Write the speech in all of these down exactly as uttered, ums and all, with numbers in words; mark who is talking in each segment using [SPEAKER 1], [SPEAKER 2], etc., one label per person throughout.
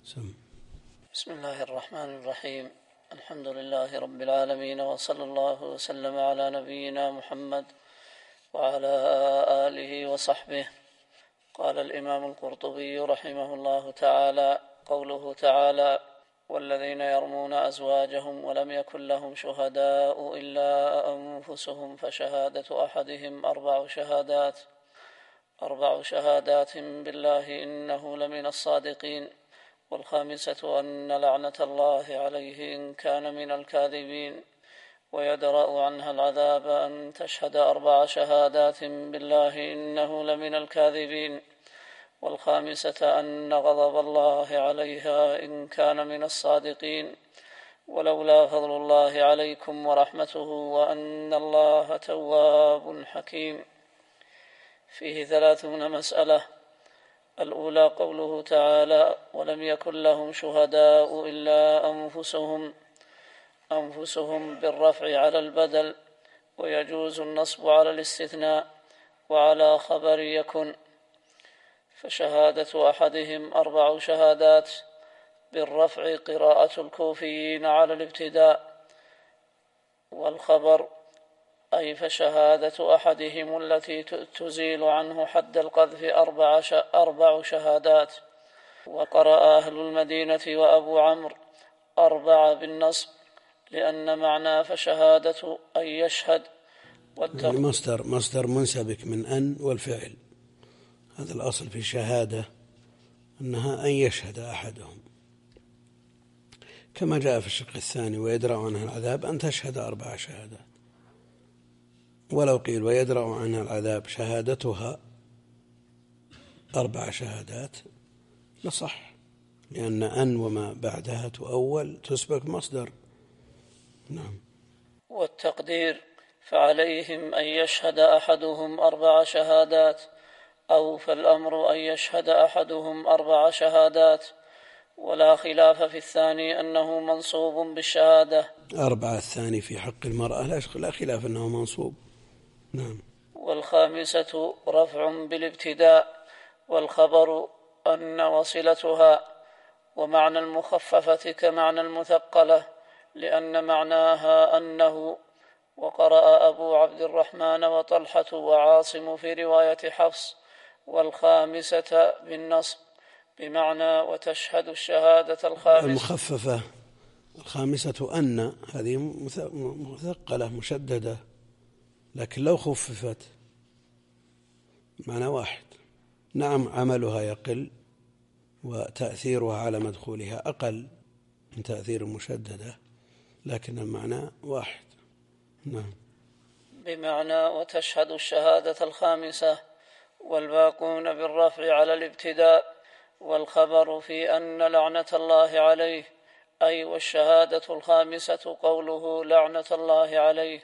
[SPEAKER 1] سم.
[SPEAKER 2] بسم الله الرحمن الرحيم. الحمد لله رب العالمين، وصلى الله وسلم على نبينا محمد وعلى آله وصحبه. قال الإمام القرطبي رحمه الله تعالى: قوله تعالى: والذين يرمون أزواجهم ولم يكن لهم شهداء إلا أنفسهم فشهادة أحدهم أربع شهادات أربع شهادات بالله إنه لمن الصادقين، والخامسة أن لعنة الله عليه إن كان من الكاذبين، ويدرأ عنها العذاب أن تشهد أربع شهادات بالله إنه لمن الكاذبين، والخامسة أن غضب الله عليها إن كان من الصادقين، ولولا فضل الله عليكم ورحمته وأن الله تواب حكيم. فيه ثلاثون مسألة. الأولى قوله تعالى: ولم يكن لهم شهداء إلا أنفسهم أنفسهم بالرفع على البدل، ويجوز النصب على الاستثناء وعلى خبر يكن. فشهادة أحدهم أربع شهادات بالرفع قراءة الكوفيين على الابتداء، والخبر أي فشهادة أحدهم التي تزيل عنه حد القذف أربع أربع شهادات. وقرأ أهل المدينة وأبو عمرو أربع بالنصب، لأن معنى فشهادة أن يشهد.
[SPEAKER 1] يعني مصدر مصدر منسبك من أن والفعل، هذا الأصل في شهادة أنها أن يشهد أحدهم، كما جاء في الشق الثاني: ويدرأ عنها العذاب أن تشهد أربع شهادات. ولو قيل ويدرأ عنها العذاب شهادتها أربع شهادات لصح، لأن أن وما بعدها تؤول تسبق مصدر. نعم.
[SPEAKER 2] والتقدير: فعليهم أن يشهد أحدهم أربع شهادات، أو فالأمر أن يشهد أحدهم أربع شهادات. ولا خلاف في الثاني أنه منصوب بالشهادة.
[SPEAKER 1] أربعة الثاني في حق المرأة لا خلاف أنه منصوب. نعم.
[SPEAKER 2] والخامسة رفع بالابتداء، والخبر أن وصلتها. ومعنى المخففة كمعنى المثقلة، لأن معناها أنه. وقرأ أبو عبد الرحمن وطلحة وعاصم في رواية حفص: والخامسة بالنصب، بمعنى وتشهد الشهادة الخامسة.
[SPEAKER 1] المخففة الخامسة أن هذه مثقلة مشددة، لكن لو خففت معنى واحد. نعم، عملها يقل وتأثيرها على مدخولها أقل من تأثير المشددة، لكن المعنى واحد. نعم.
[SPEAKER 2] بمعنى وتشهد الشهادة الخامسة. والباقون بالرفع على الابتداء. والخبر في أن لعنة الله عليه، أي والشهادة الخامسة قوله لعنة الله عليه.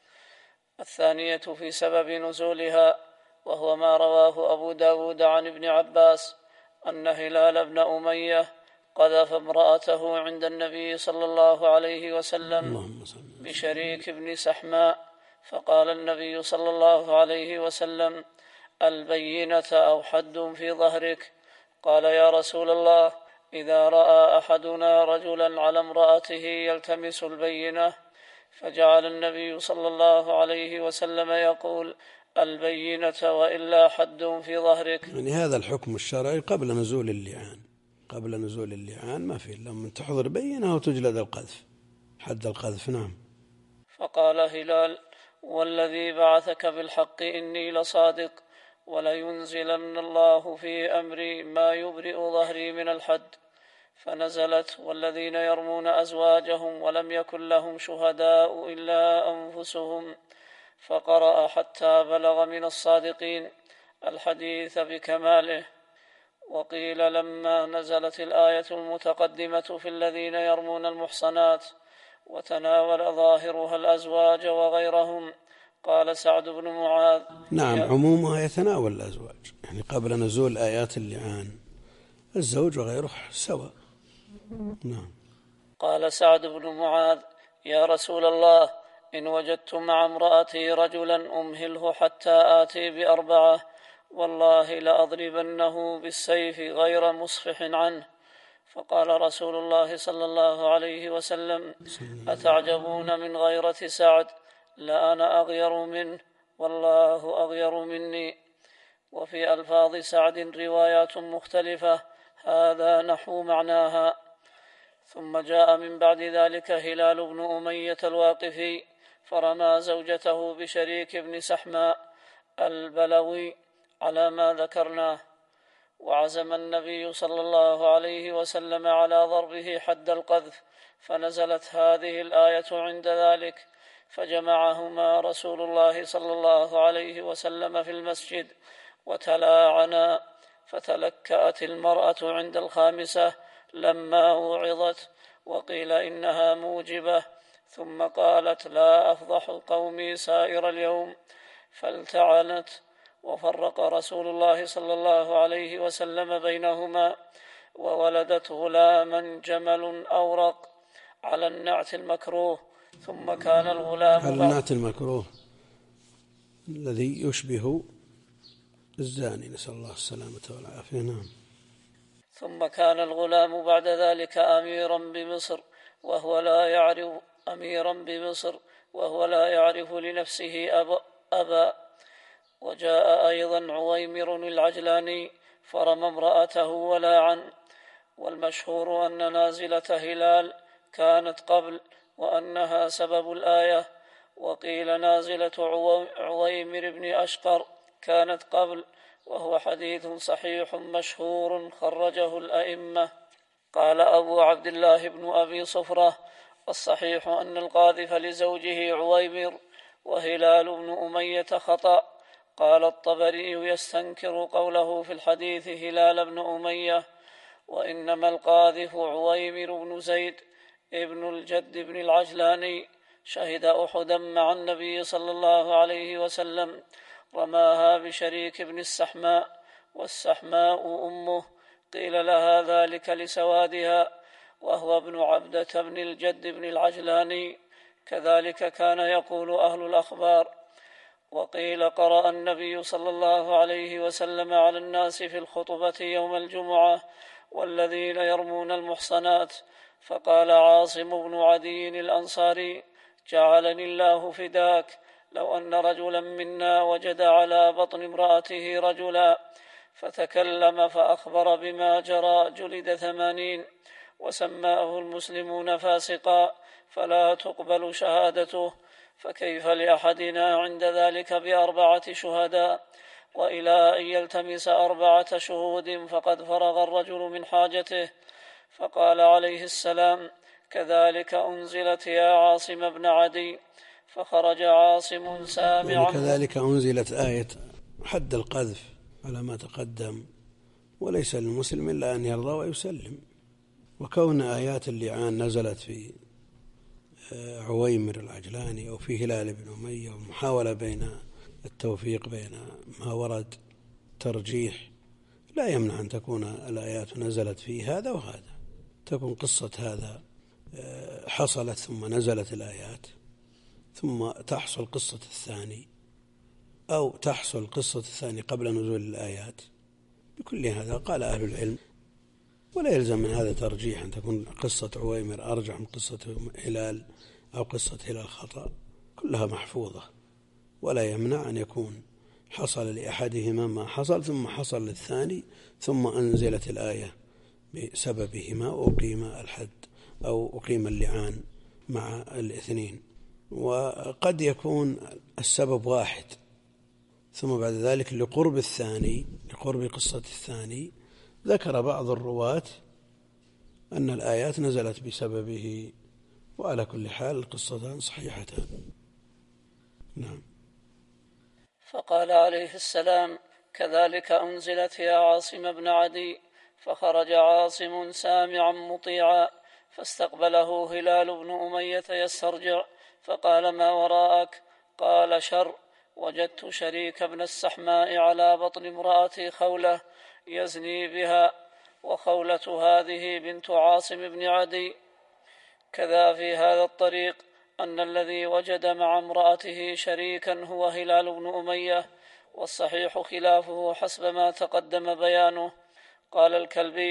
[SPEAKER 2] الثانية في سبب نزولها، وهو ما رواه أبو داود عن ابن عباس أن هلال بن أمية قذف امرأته عند النبي صلى الله عليه وسلم بشريك بن سحماء، فقال النبي صلى الله عليه وسلم: البينة أو حد في ظهرك؟ قال: يا رسول الله، إذا رأى أحدنا رجلا على امرأته يلتمس البينة. فجعل النبي صلى الله عليه وسلم يقول: البينة وإلا حد في ظهرك.
[SPEAKER 1] يعني هذا الحكم الشرعي قبل نزول اللعان. قبل نزول اللعان ما في إلا من تحضر بينة وتجلد القذف، حد القذف. نعم.
[SPEAKER 2] فقال هلال: والذي بعثك بالحق إني لصادق، ولينزلن الله في أمري ما يبرئ ظهري من الحد. فنزلت: والذين يرمون أزواجهم ولم يكن لهم شهداء إلا أنفسهم، فقرأ حتى بلغ من الصادقين الحديث بكماله. وقيل لما نزلت الآية المتقدمة في الذين يرمون المحصنات وتناول ظاهرها الأزواج وغيرهم، قال سعد بن معاذ:
[SPEAKER 1] نعم، عمومها يتناول الأزواج، يعني قبل نزول آيات اللعان الزوج وغيره سواء. نعم.
[SPEAKER 2] قال سعد بن معاذ: يا رسول الله، إن وجدت مع امرأتي رجلا أمهله حتى آتي بأربعة، والله لأضربنه بالسيف غير مصفح عنه. فقال رسول الله صلى الله عليه وسلم: أتعجبون من غيرة سعد؟ لا أنا أغير منه والله أغير مني. وفي ألفاظ سعد روايات مختلفة، هذا نحو معناها. ثم جاء من بعد ذلك هلال بن أمية الواقفي فرمى زوجته بشريك بن سحماء البلوي على ما ذكرناه، وعزم النبي صلى الله عليه وسلم على ضربه حد القذف، فنزلت هذه الآية عند ذلك، فجمعهما رسول الله صلى الله عليه وسلم في المسجد وتلاعنا، فتلكأت المرأة عند الخامسة لما وعظت، وقيل إنها موجبة، ثم قالت: لا أفضح قومي سائر اليوم، فالتعنت، وفرق رسول الله صلى الله عليه وسلم بينهما، وولدت غلاما جمل أورق على النعت المكروه. ثم كان الغلام
[SPEAKER 1] على النعت المكروه الذي يشبه الزاني، نسأل الله السلامة والعافية. نعم.
[SPEAKER 2] ثم كان الغلام بعد ذلك أميرا بمصر وهو لا يعرف أميرا بمصر وهو لا يعرف لنفسه أبا, أبا. وجاء أيضا عويمر العجلاني فرمى امرأته ولعن، والمشهور أن نازلة هلال كانت قبل وأنها سبب الآية، وقيل نازلة عويمر بن أشقر كانت قبل، وهو حديث صحيح مشهور خرجه الأئمة. قال أبو عبد الله بن أبي صفرة: الصحيح أن القاذف لزوجه عويمر وهلال بن أمية خطأ. قال الطبري يستنكر قوله في الحديث هلال بن أمية، وإنما القاذف عويمر بن زيد ابن الجد بن العجلاني، شهد أحدا مع النبي صلى الله عليه وسلم، رماها بشريك بن السحماء، والسحماء أمه، قيل لها ذلك لسوادها، وهو ابن عبدة بن الجد بن العجلاني، كذلك كان يقول أهل الأخبار. وقيل قرأ النبي صلى الله عليه وسلم على الناس في الخطبة يوم الجمعة: والذين يرمون المحصنات، فقال عاصم بن عدي الأنصاري: جعلني الله فداك، لو أن رجلا منا وجد على بطن امرأته رجلا فتكلم فأخبر بما جرى جلد ثمانين، وسماه المسلمون فاسقا فلا تقبل شهادته، فكيف لأحدنا عند ذلك بأربعة شهداء، وإلى أن يلتمس أربعة شهود فقد فرغ الرجل من حاجته. فقال عليه السلام: كذلك أنزلت يا عاصم بن عدي، فخرج عاصم سامعا.
[SPEAKER 1] كذلك أنزلت آية حد القذف على ما تقدم، وليس للمسلم إلا أن يرضى ويسلم. وكون آيات اللعان نزلت في عويمر العجلاني أو في هلال بن أمية، والمحاولة بين التوفيق بين ما ورد ترجيح، لا يمنع أن تكون الآيات نزلت في هذا وهذا، تكون قصة هذا حصلت ثم نزلت الآيات، ثم تحصل قصة الثاني، أو تحصل قصة الثاني قبل نزول الآيات. بكل هذا قال أهل العلم ولا يلزم من هذا ترجيح أن تكون قصة عويمر أرجح من قصة هلال أو قصة هلال خطأ، كلها محفوظة، ولا يمنع أن يكون حصل لأحدهما ما حصل ثم حصل للثاني ثم أنزلت الآية بسببهما وأقيم الحد أو أقيم اللعان مع الاثنين. وقد يكون السبب واحد ثم بعد ذلك لقرب الثاني لقرب قصة الثاني ذكر بعض الرواة أن الآيات نزلت بسببه، وعلى كل حال القصتان صحيحتان. نعم.
[SPEAKER 2] فقال عليه السلام: كذلك أنزلت يا عاصم بن عدي، فخرج عاصم سامعا مطيعا، فاستقبله هلال بن أمية يسترجع، فقال: ما وراءك؟ قال: شر، وجدت شريك بن السحماء على بطن امرأتي خولة يزني بها، وخولة هذه بنت عاصم بن عدي. كذا في هذا الطريق أن الذي وجد مع امرأته شريكا هو هلال بن أمية، والصحيح خلافه حسب ما تقدم بيانه. قال الكلبي: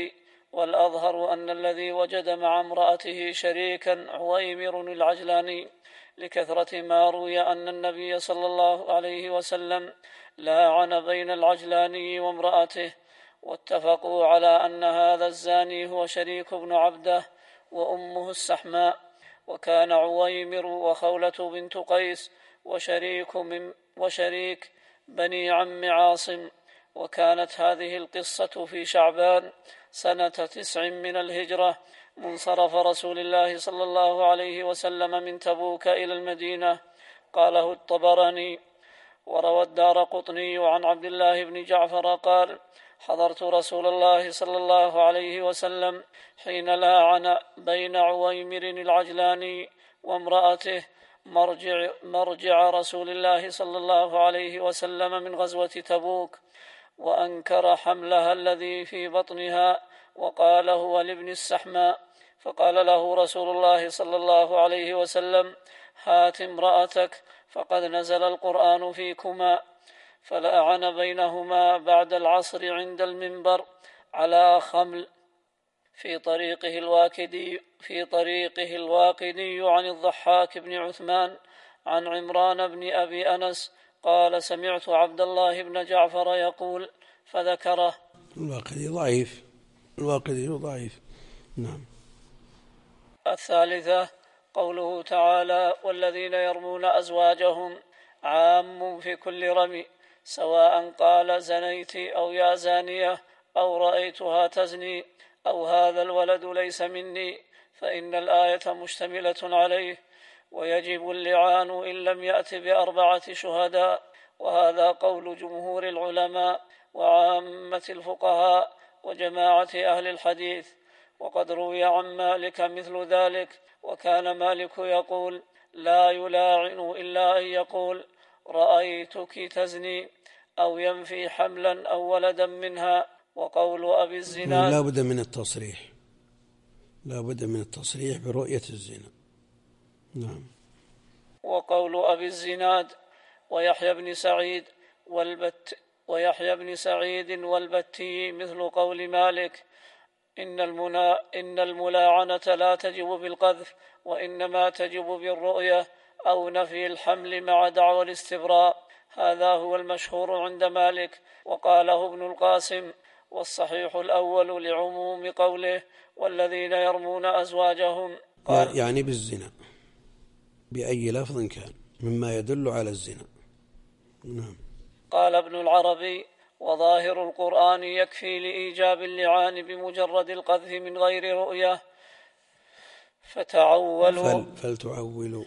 [SPEAKER 2] والأظهر أن الذي وجد مع امرأته شريكا عويمر العجلاني، لكثرة ما روي أن النبي صلى الله عليه وسلم لاعن بين العجلاني وامرأته. واتفقوا على أن هذا الزاني هو شريك بن عبده وأمه السحماء، وكان عويمر وخولة بنت قيس وشريك, من وشريك بني عم عاصم. وكانت هذه القصة في شعبان سنة تسع من الهجرة، منصرف رسول الله صلى الله عليه وسلم من تبوك إلى المدينة. قاله الطبراني. وروى الدارقطني عن عبد الله بن جعفر قال: حضرت رسول الله صلى الله عليه وسلم حين لاعن بين عويمر العجلاني وامرأته مرجع, مرجع رسول الله صلى الله عليه وسلم من غزوة تبوك، وأنكر حملها الذي في بطنها وقال هو لابن السحماء. فقال له رسول الله صلى الله عليه وسلم: هات امرأتك فقد نزل القرآن فيكما. فلأعن بينهما بعد العصر عند المنبر على خمل في طريقه الواكدي في طريقه الواقدي عن الضحاك بن عثمان عن عمران بن أبي أنس قال: سمعت عبد الله بن جعفر يقول فذكره.
[SPEAKER 1] الواقدي ضعيف الواقدي ضعيف. نعم.
[SPEAKER 2] الثالثة قوله تعالى: والذين يرمون أزواجهم عام في كل رمي، سواء قال زنيت أو يا زانية أو رأيتها تزني أو هذا الولد ليس مني، فإن الآية مشتملة عليه، ويجب اللعان إن لم يأت بأربعة شهداء. وهذا قول جمهور العلماء وعامة الفقهاء وجماعة أهل الحديث. وقد روي عن مالك مثل ذلك، وكان مالك يقول: لا يلاعن إلا أن يقول رأيتك تزني أو ينفي حملا أو ولدا منها. وقول أبي الزناد
[SPEAKER 1] لا بد من التصريح لا بد من التصريح برؤية الزنا. نعم.
[SPEAKER 2] وقول أبي الزناد ويحيى بن سعيد والبت ويحيى بن سعيد والبتي مثل قول مالك: إن, المنا إن الملاعنة لا تجب بالقذف، وإنما تجب بالرؤية أو نفي الحمل مع دعوى الاستبراء. هذا هو المشهور عند مالك. وقاله ابن القاسم: والصحيح الأول لعموم قوله والذين يرمون أزواجهم.
[SPEAKER 1] قال يعني بالزنا بأي لفظ كان مما يدل على الزنا. نعم.
[SPEAKER 2] قال ابن العربي: وظاهر القرآن يكفي لإيجاب اللعان بمجرد القذف من غير رؤية، فتعولوا
[SPEAKER 1] فل فلتعولوا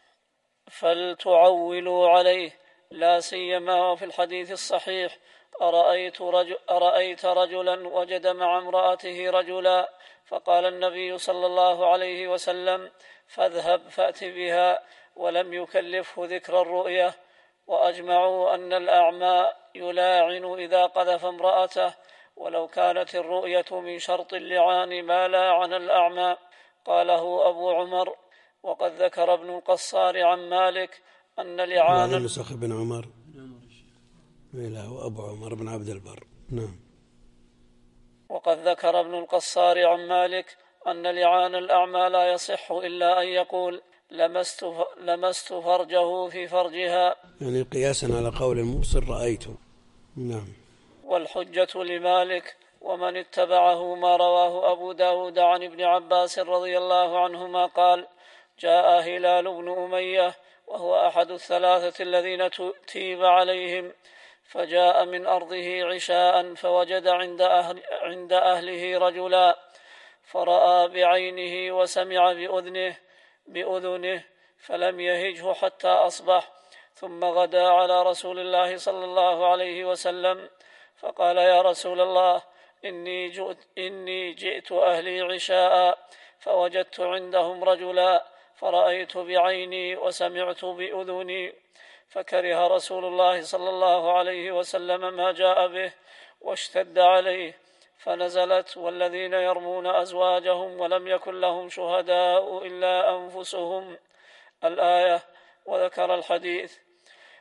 [SPEAKER 2] فلتعولوا عليه، لا سيما وفي الحديث الصحيح: أرأيت, رجل أرأيت رجلا وجد مع امرأته رجلا، فقال النبي صلى الله عليه وسلم: فاذهب فأت بها، ولم يكلفه ذكر الرؤية. وأجمعوا أن الأعمى يلاعن إذا قذف امرأته، ولو كانت الرؤية من شرط اللعان ما لاعن الأعمى. قاله أبو عمر. وقد ذكر ابن القصار عن مالك أن لعان
[SPEAKER 1] هذا نسخ بن عمر إله أبو عمر بن عبد البر. نعم.
[SPEAKER 2] وقد ذكر ابن القصار عن مالك أن لعان الأعمى لا يصح إلا أن يقول لمست, لمست فرجه في فرجها،
[SPEAKER 1] يعني قياسا على قول المبصر رأيته. نعم.
[SPEAKER 2] والحجة لمالك ومن اتبعه ما رواه أبو داود عن ابن عباس رضي الله عنهما قال: جاء هلال بن أمية وهو أحد الثلاثة الذين تيب عليهم، فجاء من أرضه عشاء فوجد عند, أهل عند أهله رجلا، فرأى بعينه وسمع بأذنه, بأذنه فلم يهجه حتى أصبح، ثم غدا على رسول الله صلى الله عليه وسلم فقال: يا رسول الله، إني جئت, إني جئت أهلي عشاء فوجدت عندهم رجلا، فرأيت بعيني وسمعت بأذني، فكره رسول الله صلى الله عليه وسلم ما جاء به واشتد عليه، فنزلت: والذين يرمون أزواجهم ولم يكن لهم شهداء إلا أنفسهم، الآية، وذكر الحديث.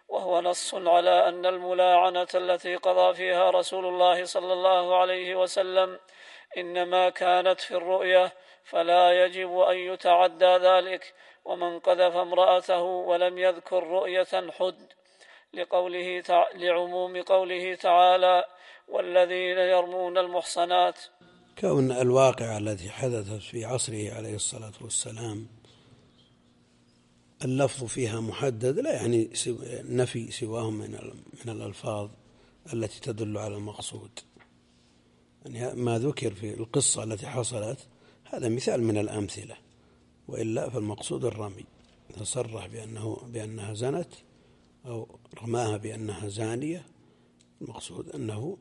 [SPEAKER 2] وهو نص على أن الملاعنة التي قضى فيها رسول الله صلى الله عليه وسلم إنما كانت في الرؤية، فلا يجب أن يتعدى ذلك. ومن قذف امرأته ولم يذكر رؤية حد، لقوله تع... لعموم قوله تعالى: والذين يرمون المحصنات.
[SPEAKER 1] كون الواقع التي حدثت في عصره عليه الصلاة والسلام اللفظ فيها محدد لا يعني نفي سواهم من الألفاظ التي تدل على المقصود. يعني ما ذكر في القصة التي حصلت هذا مثال من الأمثلة، وإلا فالمقصود الرمي. إذا صرح بأنه بأنها زنت أو رماها بأنها زانية، المقصود أنه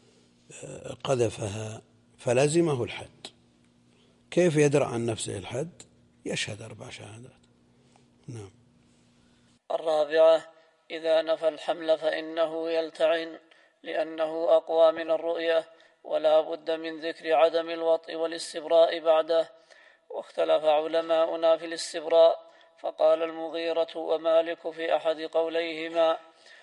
[SPEAKER 1] قذفها فلزمه الحد. كيف يدرأ عن نفسه الحد؟ يشهد أربع شهادات. نعم.
[SPEAKER 2] الرابعة: إذا نفى الحمل فإنه يلتعن، لأنه أقوى من الرؤية، ولا بد من ذكر عدم الوطء والاستبراء بعده. واختلف علماؤنا في الاستبراء، فقال المغيرة ومالك في أحد قوليهما: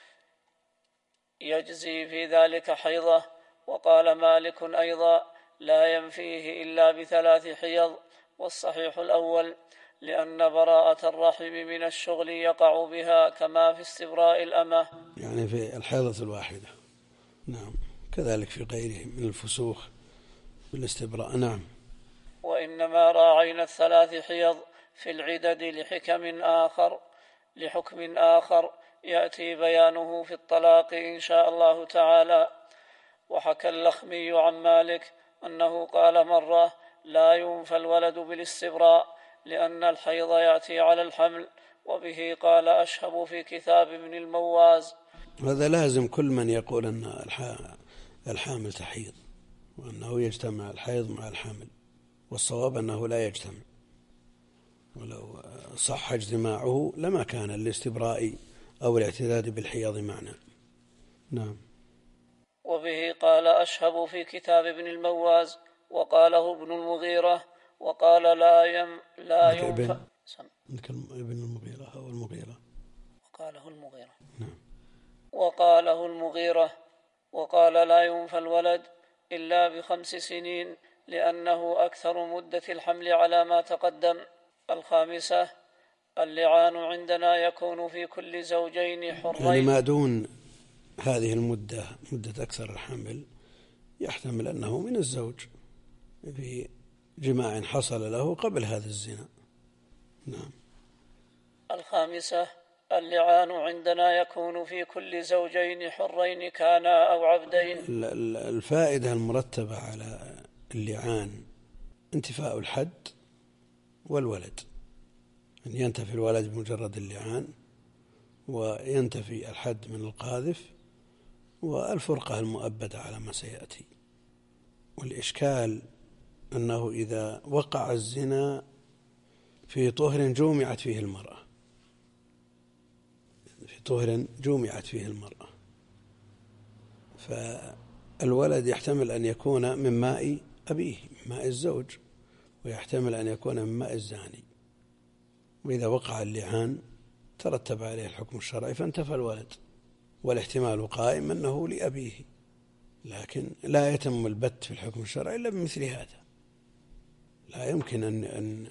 [SPEAKER 2] يجزي في ذلك حيضة. وقال مالك أيضا: لا ينفيه إلا بثلاث حيض. والصحيح الأول، لأن براءة الرحم من الشغل يقع بها كما في استبراء الأمة،
[SPEAKER 1] يعني في الحيضة الواحدة. نعم. كذلك في غيره من الفسوخ بالاستبراء. نعم.
[SPEAKER 2] وإنما راعينا الثلاث حيض في العدد لحكم آخر لحكم آخر يأتي بيانه في الطلاق إن شاء الله تعالى. وحكى اللخمي عن مالك أنه قال مرة: لا ينفى الولد بالاستبراء، لأن الحيض يأتي على الحمل. وبه قال أشهب في كتاب ابن المواز.
[SPEAKER 1] هذا لازم كل من يقول أن الحامل تحيض، وأنه يجتمع الحيض مع الحمل، والصواب أنه لا يجتمع، ولو صح اجتماعه لما كان الاستبراء أو الاعتداد بالحيض معنى. نعم.
[SPEAKER 2] وبه قال أشهب في كتاب ابن المواز، وقاله ابن المغيرة، وقال لا يم لا ينفى
[SPEAKER 1] ابن المغيرة أو المغيرة
[SPEAKER 2] وقاله المغيرة.
[SPEAKER 1] نعم.
[SPEAKER 2] وقاله المغيرة وقال لا ينفى الولد إلا بخمس سنين، لأنه أكثر مدة الحمل على ما تقدم. الخامسة: اللعان عندنا يكون في كل زوجين حرين،
[SPEAKER 1] يعني ما دون هذه المدة، مدة أكثر الحمل، يحتمل أنه من الزوج في جماع حصل له قبل هذا الزنا. نعم.
[SPEAKER 2] الخامسة: اللعان عندنا يكون في كل زوجين حرين كانا أو عبدين.
[SPEAKER 1] الفائدة المرتبة على اللعان انتفاء الحد والولد، أن ينتفي الولد بمجرد اللعان، وينتفي الحد من القاذف، والفرقة المؤبدة على ما سيأتي. والإشكال أنه إذا وقع الزنا في طهر جومعت فيه المرأة في طهر جومعت فيه المرأة فالولد يحتمل أن يكون من ماء أبيه، من ماء الزوج، ويحتمل أن يكون من ماء الزاني. وإذا وقع اللعان ترتب عليه الحكم الشرعي فانتفى الولد، والاحتمال قائم أنه لأبيه، لكن لا يتم البت في الحكم الشرعي إلا بمثل هذا. لا يمكن أن, أن,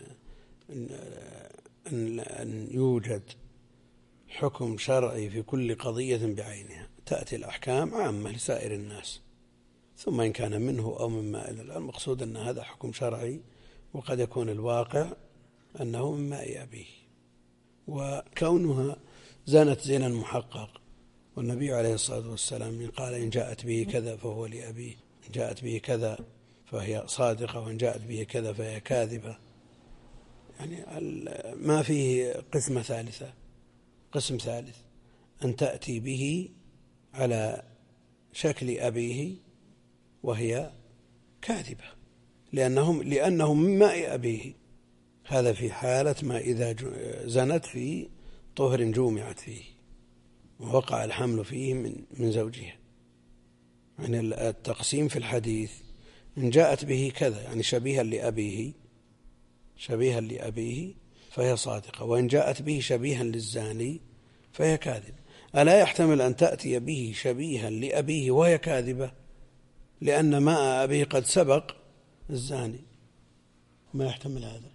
[SPEAKER 1] أن, أن يوجد حكم شرعي في كل قضية بعينها، تأتي الأحكام عامة لسائر الناس، ثم إن كان منه أو مما إلى. المقصود أن هذا حكم شرعي، وقد يكون الواقع أنه من ماء أبيه. وكونها زنت زنا محقق، والنبي عليه الصلاة والسلام قال: إن جاءت به كذا فهو لأبيه، إن جاءت به كذا فهي صادقة، وإن جاءت به كذا فهي كاذبة. يعني ما فيه قسمة ثالثة، قسم ثالث، أن تأتي به على شكل أبيه وهي كاذبة، لأنهم لأنهم من ماء أبيه. هذا في حالة ما إذا زنت في طهر جومعت فيه ووقع الحمل فيه من من زوجها. يعني التقسيم في الحديث: إن جاءت به كذا يعني شبيها لأبيه شبيها لأبيه فهي صادقة، وإن جاءت به شبيها للزاني فهي كاذب. ألا يحتمل أن تأتي به شبيها لأبيه وهي كاذبة لأن ماء أبيه قد سبق الزاني؟ ما يحتمل هذا.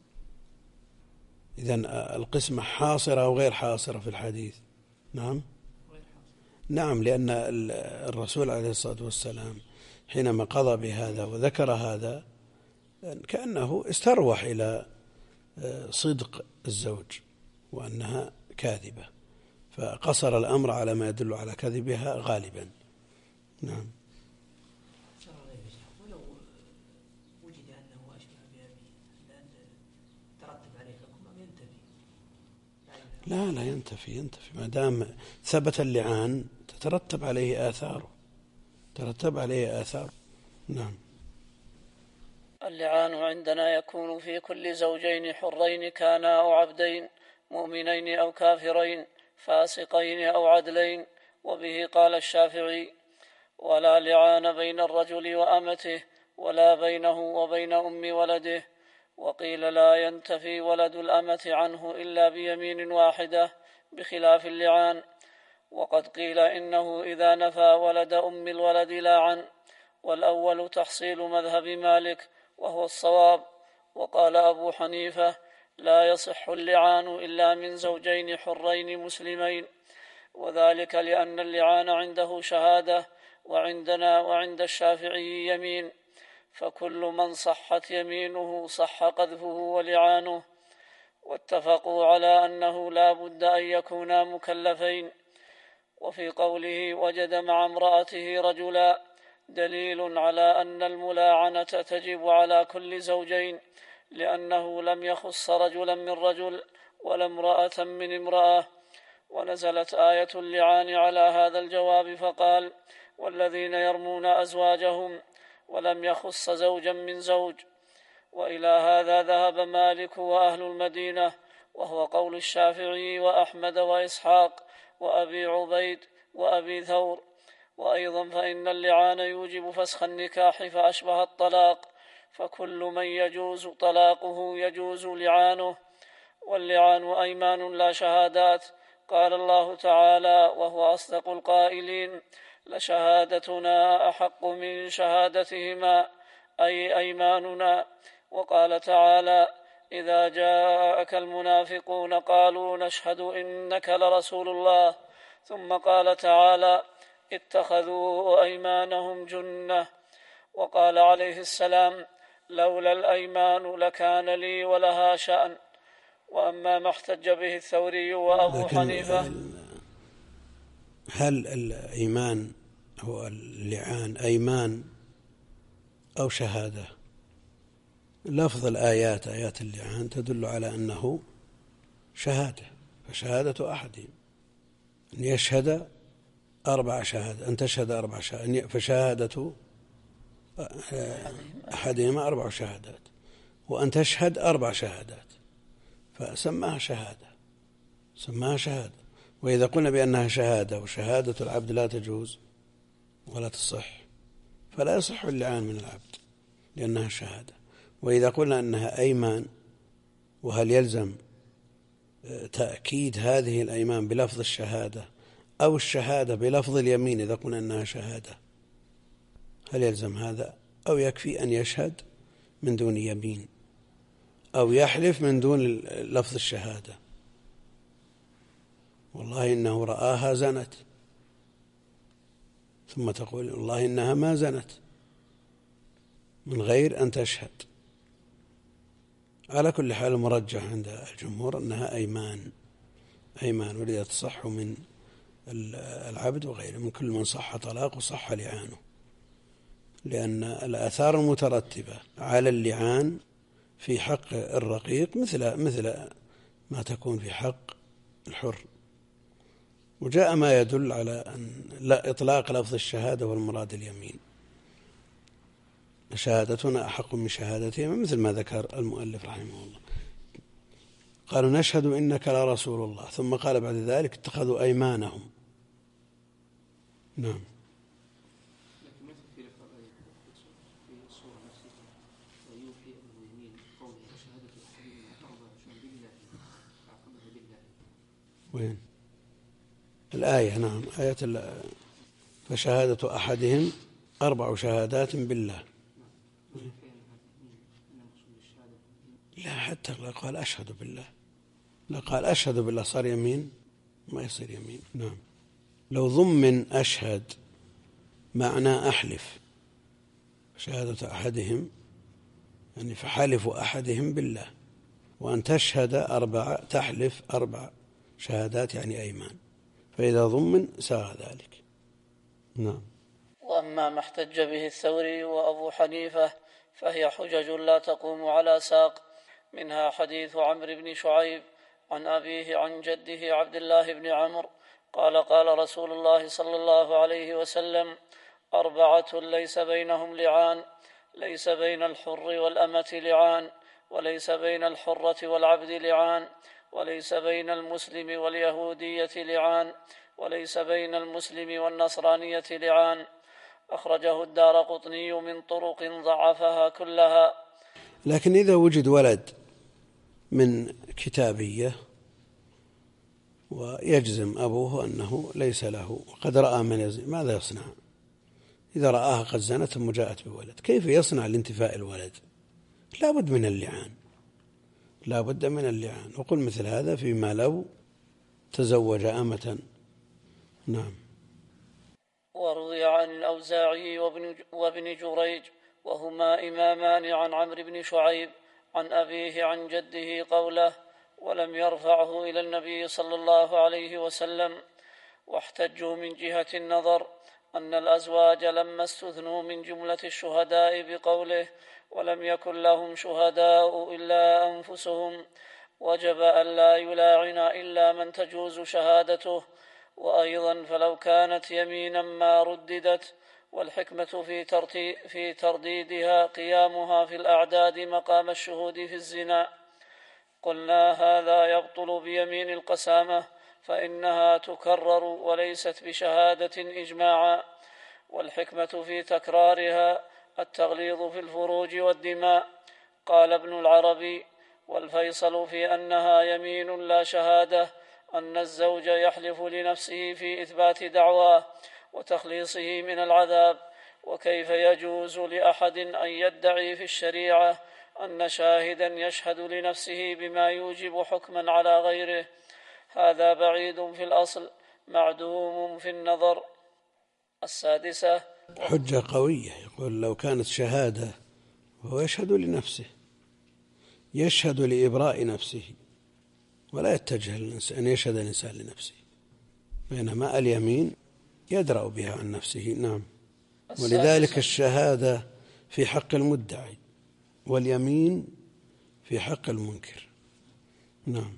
[SPEAKER 1] إذن القسمة حاصرة أو غير حاصرة في الحديث؟ نعم نعم، لأن الرسول عليه الصلاة والسلام حينما قضى بهذا وذكر هذا كأنه استروح إلى صدق الزوج وأنها كاذبة، فقصر الأمر على ما يدل على كذبها غالبا. نعم.
[SPEAKER 3] ولو وجد أنه أشبه بأبيه لأن ترتب عليه حكم ينتفي؟
[SPEAKER 1] لا لا ينتفي ينتفي ما دام ثبت اللعان تترتب عليه آثاره ترتب عليه آثار. نعم.
[SPEAKER 2] اللعان عندنا يكون في كل زوجين حرين كانا أو عبدين مؤمنين أو كافرين فاسقين أو عدلين. وبه قال الشافعي: ولا لعان بين الرجل وأمته ولا بينه وبين أم ولده. وقيل لا ينتفي ولد الأمة عنه إلا بيمين واحدة بخلاف اللعان. وقد قيل إنه إذا نفى ولد أم الولد لا عن، والأول تحصيل مذهب مالك وهو الصواب. وقال أبو حنيفة: لا يصح اللعان إلا من زوجين حرين مسلمين، وذلك لأن اللعان عنده شهادة وعندنا وعند الشافعي يمين، فكل من صحت يمينه صح قذفه ولعانه. واتفقوا على أنه لا بد أن يكونا مكلفين. وفي قوله وجد مع امرأته رجلا دليل على أن الملاعنة تجب على كل زوجين، لأنه لم يخص رجلا من رجل ولا امرأة من امرأة. ونزلت آية اللعان على هذا الجواب فقال: والذين يرمون أزواجهم، ولم يخص زوجا من زوج. وإلى هذا ذهب مالك وأهل المدينة، وهو قول الشافعي وأحمد وإسحاق وأبي عبيد وأبي ثور. وأيضا فإن اللعان يوجب فسخ النكاح فأشبه الطلاق، فكل من يجوز طلاقه يجوز لعانه. واللعان أيمان لا شهادات. قال الله تعالى وهو أصدق القائلين: لشهادتنا أحق من شهادتهما، أي أيماننا. وقال تعالى: إذا جاءك المنافقون قالوا نشهد إنك لرسول الله. ثم قال تعالى: اتخذوا أيمانهم جنة. وقال عليه السلام: لولا الأيمان لكان لي ولها شأن. وأما ما احتج به الثوري وأبو حنيفة.
[SPEAKER 1] هل الإيمان هو اللعان أيمان أو شهادة؟ لفظ الآيات آيات اللعان تدل على أنه شهادة، فشهادة أحدهم أن يشهد أربع شهادات، أن تشهد أربع شهادات، فشهادة أحدهما أربع شهادات، وأن تشهد أربع شهادات، فسماها شهادة سماها شهادة. وإذا قلنا بأنها شهادة وشهادة العبد لا تجوز ولا تصح فلا يصح اللعان من العبد لأنها شهادة. وإذا قلنا أنها أيمان، وهل يلزم تأكيد هذه الأيمان بلفظ الشهادة أو الشهادة بلفظ اليمين؟ إذا قلنا أنها شهادة هل يلزم هذا، أو يكفي أن يشهد من دون يمين أو يحلف من دون لفظ الشهادة؟ والله إنه رآها زنت، ثم تقول والله إنها ما زنت، من غير أن تشهد. على كل حال المرجح عند الجمهور أنها أيمان أيمان ولذا تصح من العبد وغيره، من كل من صح طلاق وصح لعانه، لأن الآثار المترتبة على اللعان في حق الرقيق مثل مثل ما تكون في حق الحر. وجاء ما يدل على أن لا إطلاق لفظ الشهادة والمراد اليمين، شهادتنا أحق من شهادتهم، مثل ما ذكر المؤلف رحمه الله. قالوا نشهد إنك لرسول الله، ثم قال بعد ذلك اتخذوا أيمانهم. نعم. وين؟ الآية نعم آية فشهادة أحدهم أربع شهادات بالله. لا حتى لا قال أشهد بالله، لا قال أشهد بالله صار يمين، ما يصير يمين. نعم لو ضمن أشهد معنى أحلف، شهادة أحدهم يعني فحلف أحدهم بالله، وأن تشهد أربع تحلف أربع شهادات يعني أيمان، فإذا ضمن ساغ ذلك. نعم.
[SPEAKER 2] وأما ما احتج به الثوري وأبو حنيفة فهي حجج لا تقوم على ساق، منها حديث عمرو بن شعيب عن أبيه عن جده عبد الله بن عمرو قال قال رسول الله صلى الله عليه وسلم: أربعة ليس بينهم لعان، ليس بين الحر والأمة لعان، وليس بين الحرة والعبد لعان، وليس بين المسلم واليهودية لعان، وليس بين المسلم والنصرانية لعان. أخرجه الدارقطني من طرق ضعفها كلها.
[SPEAKER 1] لكن إذا وجد ولد من كتابية ويجزم أبوه أنه ليس له، قد رأى من يزني، ماذا يصنع؟ إذا رآها قد زنت ثم جاءت بولد، كيف يصنع لانتفاء الولد؟ لا بد من اللعان، لا بد من اللعان. وقل مثل هذا فيما لو تزوج أمة. نعم.
[SPEAKER 2] وروي عن الأوزاعي وابن, وابن جريج وهما إمامان عن عمرو بن شعيب عن أبيه عن جده قوله: ولم يرفعه إلى النبي صلى الله عليه وسلم. واحتجوا من جهة النظر أن الأزواج لما استثنوا من جملة الشهداء بقوله: ولم يكن لهم شهداء إلا أنفسهم، وجب أن لا يلاعن إلا من تجوز شهادته. وأيضا فلو كانت يمينا ما رددت، والحكمة في, في ترديدها قيامها في الأعداد مقام الشهود في الزنا. قلنا هذا يبطل بيمين القسامة، فإنها تكرر وليست بشهادة إجماعا. والحكمة في تكرارها التغليظ في الفروج والدماء. قال ابن العربي: والفيصل في أنها يمين لا شهادة أن الزوج يحلف لنفسه في إثبات دعواه وتخليصه من العذاب. وكيف يجوز لأحد أن يدعي في الشريعة أن شاهدا يشهد لنفسه بما يوجب حكما على غيره؟ هذا بعيد في الأصل معدوم في النظر. السادسة
[SPEAKER 1] حجة قوية، يقول لو كانت شهادة وهو يشهد لنفسه، يشهد لإبراء نفسه، ولا يتجه أن يشهد الإنسان لنفسه، بينما اليمين يدرأ بها عن نفسه. نعم. ولذلك الشهادة في حق المدعي، واليمين في حق المنكر. نعم.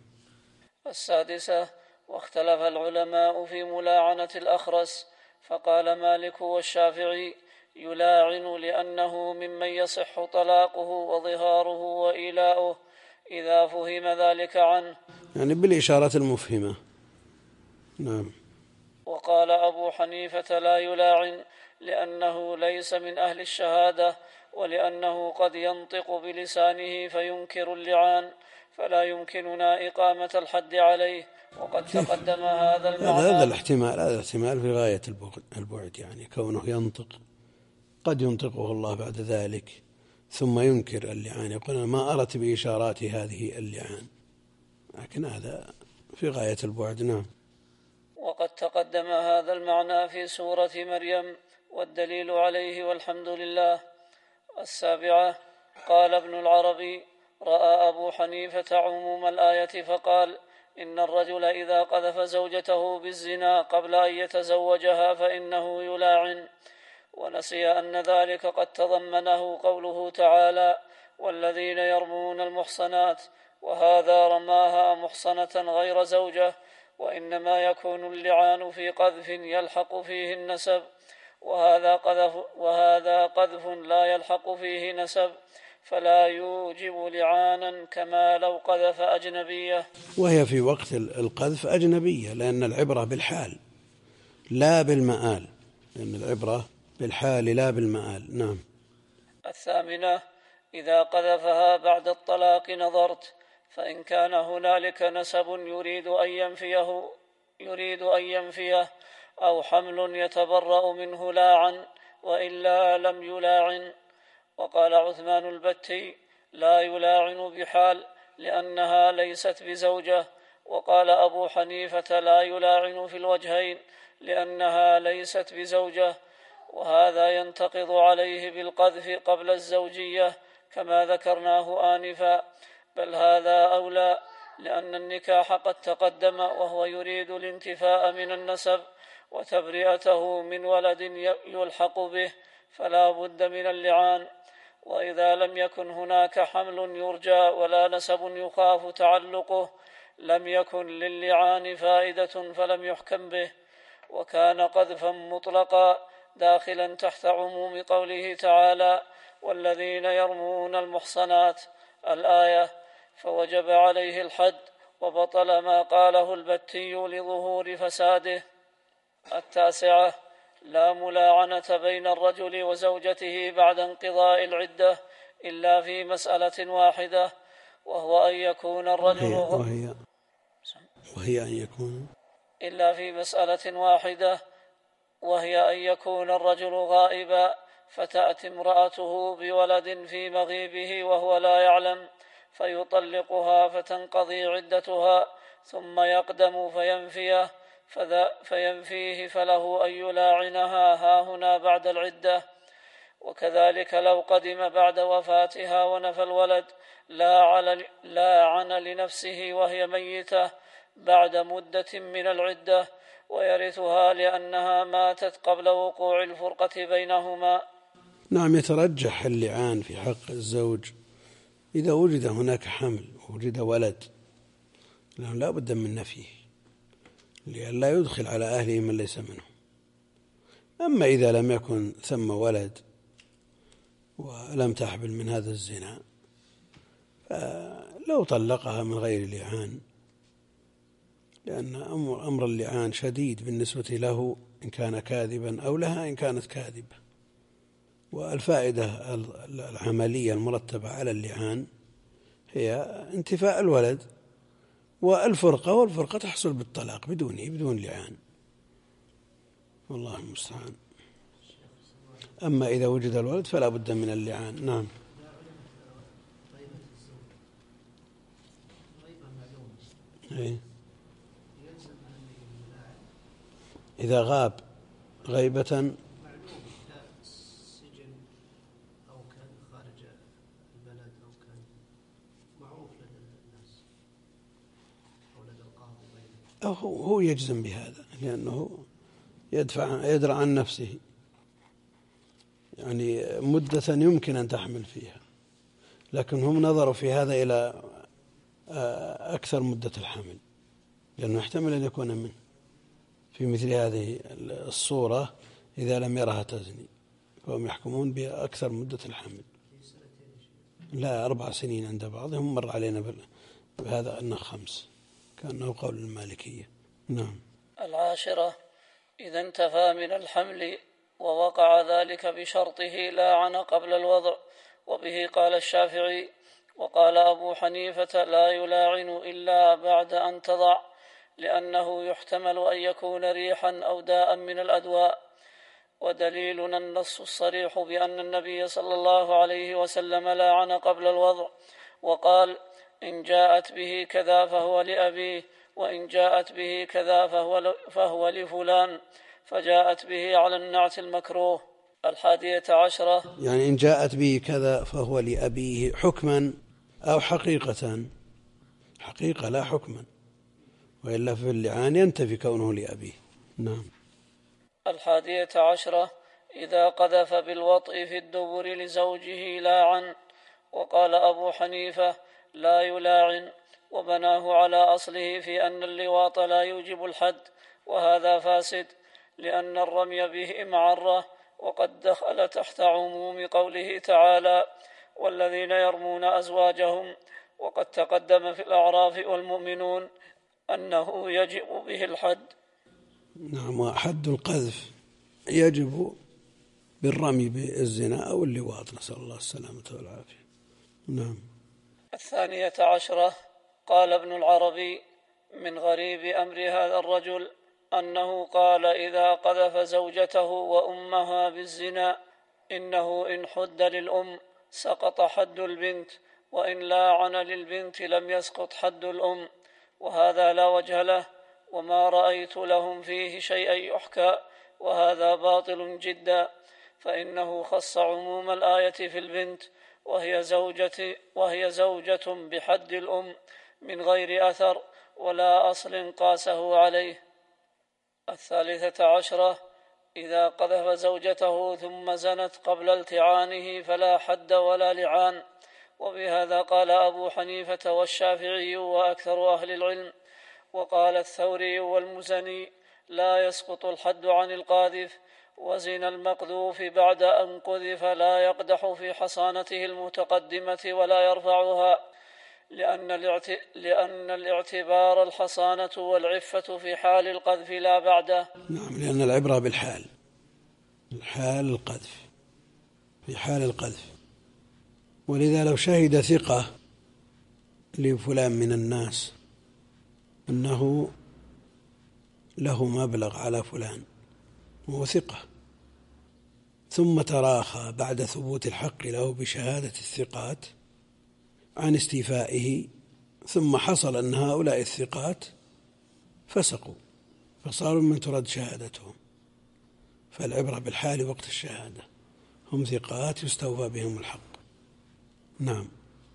[SPEAKER 2] السادسة واختلف العلماء في ملاعنة الأخرس، فقال مالك والشافعي: يلاعن لأنه ممن يصح طلاقه وظهاره وإيلاؤه إذا فهم ذلك عنه،
[SPEAKER 1] يعني بالإشارات المفهمة. نعم.
[SPEAKER 2] وقال أبو حنيفة: لا يلاعن لأنه ليس من أهل الشهادة، ولأنه قد ينطق بلسانه فينكر اللعان، فلا يمكننا إقامة الحد عليه. وقد تقدم هذا المعنى.
[SPEAKER 1] هذا الاحتمال هذا الاحتمال في غاية البعد، يعني كونه ينطق، قد ينطقه الله بعد ذلك ثم ينكر اللعان، يقول أنا ما أردت بإشارات هذه اللعان، لكن هذا في غاية البعد. نعم.
[SPEAKER 2] وقد تقدم هذا المعنى في سورة مريم، والدليل عليه والحمد لله. السابعة قال ابن العربي: رأى أبو حنيفة عموم الآية فقال: إن الرجل إذا قذف زوجته بالزنا قبل أن يتزوجها فإنه يلاعن، ونسي أن ذلك قد تضمنه قوله تعالى: والذين يرمون المحصنات، وهذا رماها محصنة غير زوجة. وإنما يكون اللعان في قذف يلحق فيه النسب، وهذا قذف, وهذا قذف لا يلحق فيه نسب، فلا يوجب لعانا كما لو قذف أجنبية.
[SPEAKER 1] وهي في وقت القذف أجنبية، لأن العبرة بالحال لا بالمآل، لأن العبرة بالحال لا بالمآل. نعم.
[SPEAKER 2] الثامنة إذا قذفها بعد الطلاق نظرت، فإن كان هنالك نسب يريد أن ينفيه يريد أن ينفيه، أو حمل يتبرأ منه لاعن، وإلا لم يلاعن. وقال عثمان البتي: لا يلاعن بحال، لأنها ليست بزوجة. وقال أبو حنيفة: لا يلاعن في الوجهين، لأنها ليست بزوجة. وهذا ينتقض عليه بالقذف قبل الزوجية كما ذكرناه آنفا، بل هذا أولى، لأن النكاح قد تقدم وهو يريد الانتفاء من النسب وتبرئته من ولد يلحق به، فلا بد من اللعان. وإذا لم يكن هناك حمل يرجى ولا نسب يخاف تعلقه لم يكن للعان فائدة فلم يحكم به، وكان قذفا مطلقا داخلا تحت عموم قوله تعالى: والذين يرمون المحصنات الآية، فوجب عليه الحد، وبطل ما قاله البتي لظهور فساده. التاسعة: لا ملاعنة بين الرجل وزوجته بعد انقضاء العدة إلا في مسألة واحدة، وهو أن يكون الرجل
[SPEAKER 1] وهي, وهي أن يكون
[SPEAKER 2] إلا في مسألة واحدة وهي أن يكون الرجل غائبا، فتأتي امرأته بولد في مغيبه وهو لا يعلم، فيطلقها فتنقضي عدتها، ثم يقدم فينفيه فينفيه فله أن يلاعنها هاهنا بعد العدة. وكذلك لو قدم بعد وفاتها ونفى الولد لا عن لنفسه وهي ميتة بعد مدة من العدة، ويرثها لأنها ماتت قبل وقوع الفرقة بينهما.
[SPEAKER 1] نعم، يترجح اللعان في حق الزوج إذا وجد هناك حمل ووجد ولد، لأنه لا بد من نفيه لئلا يدخل على أهله من ليس منهم. أما إذا لم يكن ثم ولد ولم تحبل من هذا الزنا، فلو طلقها من غير لعان، لأن أمر اللعان شديد بالنسبة له إن كان كاذبا أو لها إن كانت كاذبة. والفائدة العملية المرتبة على اللعان هي انتفاء الولد والفرقة، والفرقة تحصل بالطلاق بدونه بدون لعان، والله المستعان. أما إذا وجد الولد فلا بد من اللعان. نعم. إيه؟ إذا غاب غيبة أو هو يجزم بهذا، لأنه يدفع يدرع عن نفسه، يعني مدة يمكن أن تحمل فيها، لكن هم نظروا في هذا إلى أكثر مدة الحمل، لأنه يحتمل أن يكون منه في مثل هذه الصورة إذا لم يرها تزني، فهم يحكمون بأكثر مدة الحمل. لا، أربع سنين عند بعضهم، مر علينا بهذا أنه خمس، كأنه قول المالكية. نعم.
[SPEAKER 2] العاشرة: إذا انتفى من الحمل ووقع ذلك بشرطه لاعن قبل الوضع، وبه قال الشافعي. وقال أبو حنيفة: لا يلاعن إلا بعد أن تضع، لأنه يحتمل أن يكون ريحا أو داء من الأدواء. ودليلنا النص الصريح بأن النبي صلى الله عليه وسلم لاعن قبل الوضع، وقال: إن جاءت به كذا فهو لأبيه، وإن جاءت به كذا فهو, فهو لفلان، فجاءت به على النعت المكروه. الحادية عشرة:
[SPEAKER 1] يعني إن جاءت به كذا فهو لأبيه حكما أو حقيقة؟ حقيقة لا حكما، وإلا في اللعان ينتفي كونه لأبيه. نعم.
[SPEAKER 2] الحادية عشرة: إذا قذف بالوطء في الدبر لزوجه لاعن. وقال أبو حنيفة: لا يلاعن، وبناه على أصله في أن اللواط لا يوجب الحد، وهذا فاسد، لأن الرمي به معرة، وقد دخل تحت عموم قوله تعالى: والذين يرمون أزواجهم. وقد تقدم في الأعراف والمؤمنون أنه يجب به الحد.
[SPEAKER 1] نعم. وحد القذف يجب بالرمي بالزنا أو اللواط، نسأل الله السلامة والعافية. نعم.
[SPEAKER 2] الثانية عشرة: قال ابن العربي: من غريب أمر هذا الرجل أنه قال إذا قذف زوجته وأمها بالزنا إنه إن حد للأم سقط حد البنت، وإن لاعن للبنت لم يسقط حد الأم، وهذا لا وجه له، وما رأيت لهم فيه شيئا يحكى، وهذا باطل جدا، فإنه خص عموم الآية في البنت وهي زوجة, وهي زوجة بحد الأم من غير أثر ولا أصل قاسه عليه. الثالثة عشرة: إذا قذف زوجته ثم زنت قبل التعانه فلا حد ولا لعان، وبهذا قال أبو حنيفة والشافعي وأكثر أهل العلم. وقال الثوري والمزني: لا يسقط الحد عن القاذف، وزن المقذوف بعد أن قذف لا يقدح في حصانته المتقدمة ولا يرفعها، لأن, لأن الاعتبار الحصانة والعفة في حال القذف لا بعده.
[SPEAKER 1] نعم، لأن العبرة بالحال، الحال القذف في حال القذف. ولذا لو شهد ثقة لفلان من الناس أنه له مبلغ على فلان وهو ثقة، ثم تراخى بعد ثبوت الحق له بشهادة الثقات عن استيفائه، ثم حصل أن هؤلاء الثقات فسقوا فصاروا من ترد شهادتهم، فالعبرة بالحال وقت الشهادة، هم ثقات يستوفى بهم الحق. نعم.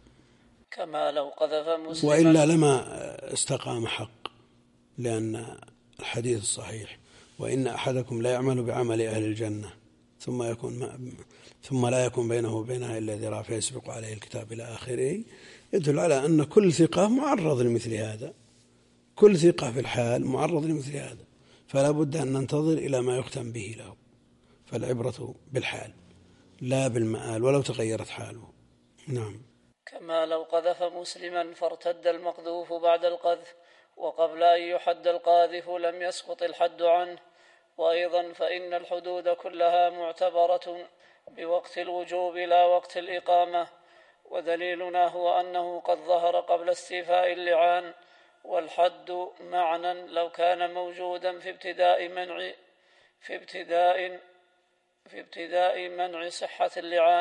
[SPEAKER 2] كما لو قذف مسلما،
[SPEAKER 1] وإلا لما استقام حق، لأن الحديث الصحيح: وإن أحدكم لا يعمل بعمل أهل الجنة ثم يكون ثم لا يكون بينه وبينها إلا ذراع فيسبق عليه الكتاب إلى آخره، يدل على أن كل ثقة معرض لمثل هذا، كل ثقة في الحال معرض لمثل هذا، فلا بد أن ننتظر إلى ما يختم به له. فالعبرة بالحال لا بالمآل ولو تغيرت حاله. نعم.
[SPEAKER 2] كما لو قذف مسلما فارتد المقذوف بعد القذف وقبل أن يحد القاذف لم يسقط الحد عنه. وأيضا فإن الحدود كلها معتبرة بوقت الوجوب لا وقت الإقامة، ودليلنا هو أنه قد ظهر قبل استيفاء اللعان، والحد معنى لو كان موجودا في ابتداء منع في ابتداء في ابتداء منع صحة اللعان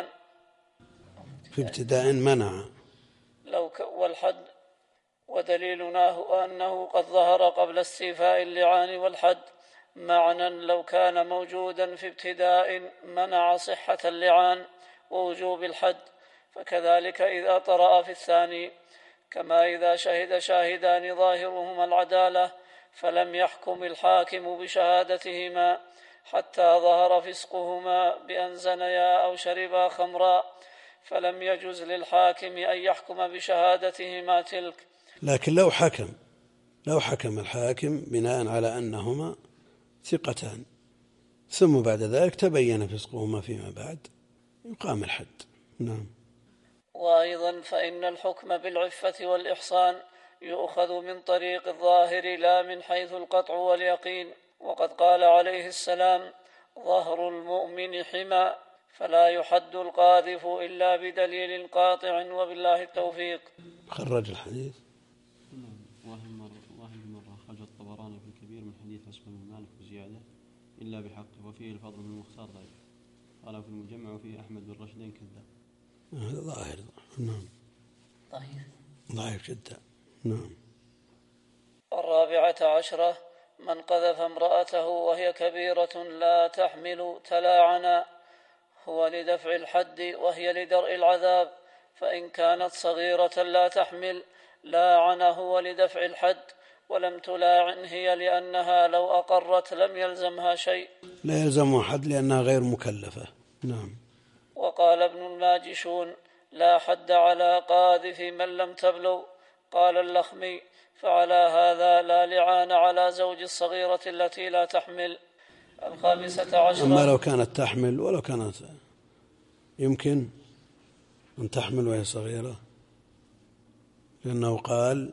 [SPEAKER 1] في ابتداء منع
[SPEAKER 2] لو ك والحد ودليلنا هو أنه قد ظهر قبل استيفاء اللعان، والحد معنى لو كان موجودا في ابتداء منع صحة اللعان ووجوب الحد، فكذلك إذا طرأ في الثاني، كما إذا شهد شاهدان ظاهرهما العدالة فلم يحكم الحاكم بشهادتهما حتى ظهر فسقهما بأن زنيا أو شربا خمرا، فلم يجوز للحاكم أن يحكم بشهادتهما تلك.
[SPEAKER 1] لكن لو حكم لو حكم الحاكم بناء على أنهما ثقتان ثم بعد ذلك تبين فسقهما فيما بعد، يقام الحد. نعم.
[SPEAKER 2] وأيضا فإن الحكم بالعفة والإحصان يؤخذ من طريق الظاهر لا من حيث القطع واليقين، وقد قال عليه السلام: ظهر المؤمن حمى، فلا يحد القاذف إلا بدليل قاطع، وبالله التوفيق.
[SPEAKER 1] خرج الحديث.
[SPEAKER 4] واهم مرة خرج الطبراني في الكبير من حديث أسماء بن مالك وزيادة إلا بحقه، وفيه الفضل بن المختار ضعيف، قال في المجمع، وفيه أحمد بن رشدين كذاب.
[SPEAKER 1] هذا ظاهر. نعم.
[SPEAKER 2] ضعيف
[SPEAKER 1] ضعيف جدا. نعم.
[SPEAKER 2] الرابعة عشرة: من قذف امرأته وهي كبيرة لا تحمل تلاعنا، هو لدفع الحد وهي لدرء العذاب، فإن كانت صغيرة لا تحمل لاعن هو لدفع الحد، ولم تلاعن هي لأنها لو أقرت لم يلزمها شيء،
[SPEAKER 1] لا يلزمها حد لأنها غير مكلفة. نعم.
[SPEAKER 2] وقال ابن الماجشون: لا حد على قاذف من لم تبلغ. قال اللخمي: فعلى هذا لا لعان على زوج الصغيرة التي لا تحمل. الخامسة عشرة:
[SPEAKER 1] أما لو كانت تحمل، ولو كانت يمكن أن تحمل وهي صغيرة، لأنه قال: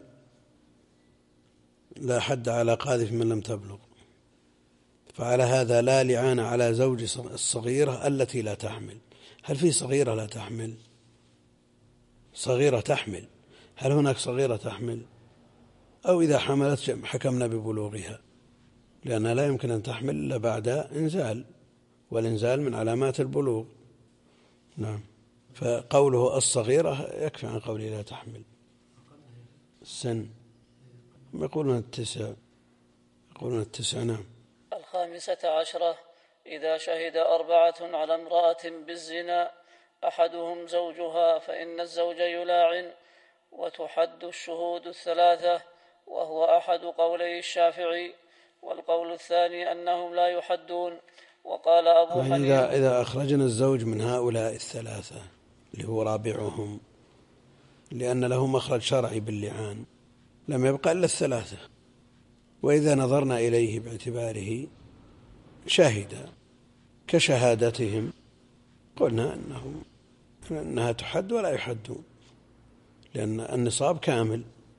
[SPEAKER 1] لا حد على قاذف من لم تبلغ، فعلى هذا لا لعان على زوج الصغيرة التي لا تحمل. هل في صغيرة لا تحمل؟ صغيرة تحمل، هل هناك صغيرة تحمل؟ أو إذا حملت حكمنا ببلوغها، لأنها لا يمكن أن تحمل إلا بعد إنزال، والإنزال من علامات البلوغ. نعم. فقوله الصغيرة يكفي عن قوله لا تحمل. السن يقولون التسع، يقولون التسع. نعم.
[SPEAKER 2] الخامسة عشرة: إذا شهد أربعة على امرأة بالزنا أحدهم زوجها فإن الزوج يلاعن، وتحد الشهود الثلاثة، وهو أحد قولي الشافعي، والقول الثاني أنهم لا يحدون. وقال أبو
[SPEAKER 1] يعني
[SPEAKER 2] حنيفة:
[SPEAKER 1] إذا, إذا أخرجنا الزوج من هؤلاء الثلاثة اللي هو رابعهم، لأن له مخرج شرعي باللعان، لم يبقى إلا الثلاثة. وإذا نظرنا إليه باعتباره شاهدا كشهادتهم قلنا أنه أنها تحد ولا يحدون، لأن النصاب كامل،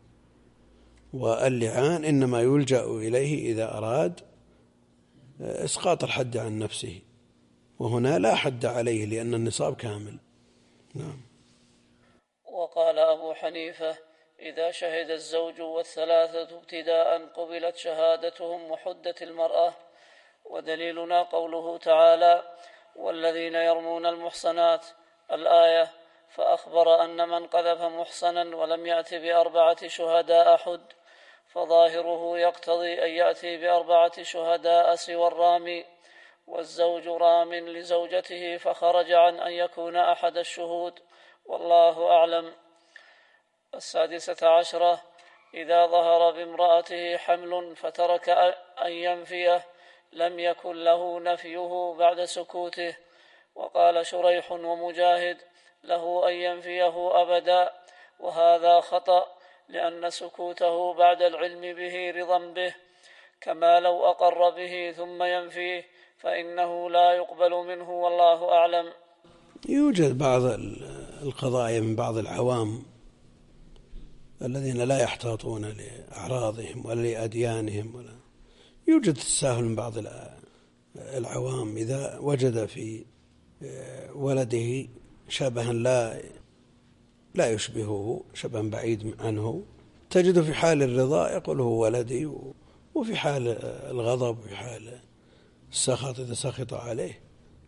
[SPEAKER 1] واللعان إنما يلجأ إليه إذا أراد إسقاط الحد عن نفسه، وهنا لا حد عليه لأن النصاب كامل. نعم.
[SPEAKER 2] وقال أبو حنيفة: إذا شهد الزوج والثلاثة ابتداء قبلت شهادتهم وحدت المرأة. ودليلنا قوله تعالى: والذين يرمون المحصنات، الآية، فأخبر أن من قذف محصنا ولم يأت بأربعة شهداء حد، فظاهره يقتضي أن يأتي بأربعة شهداء سوى الرامي، والزوج رام لزوجته فخرج عن أن يكون أحد الشهود، والله أعلم. السادسة عشرة: إذا ظهر بامرأته حمل فترك أن ينفيه لم يكن له نفيه بعد سكوته. وقال شريح ومجاهد: له أن ينفيه أبدا، وهذا خطأ، لأن سكوته بعد العلم به رضا به، كما لو أقر به ثم ينفيه فإنه لا يقبل منه، والله أعلم.
[SPEAKER 1] يوجد بعض القضايا من بعض العوام الذين لا يحتاطون لأعراضهم ولا لأديانهم، ولا يوجد تساهل من بعض العوام إذا وجد في ولده شبها لا لا يشبهه، شبها بعيد عنه، تجده في حال الرضا يقول هو ولدي، وفي حال الغضب وفي حال السخط إذا سخط عليه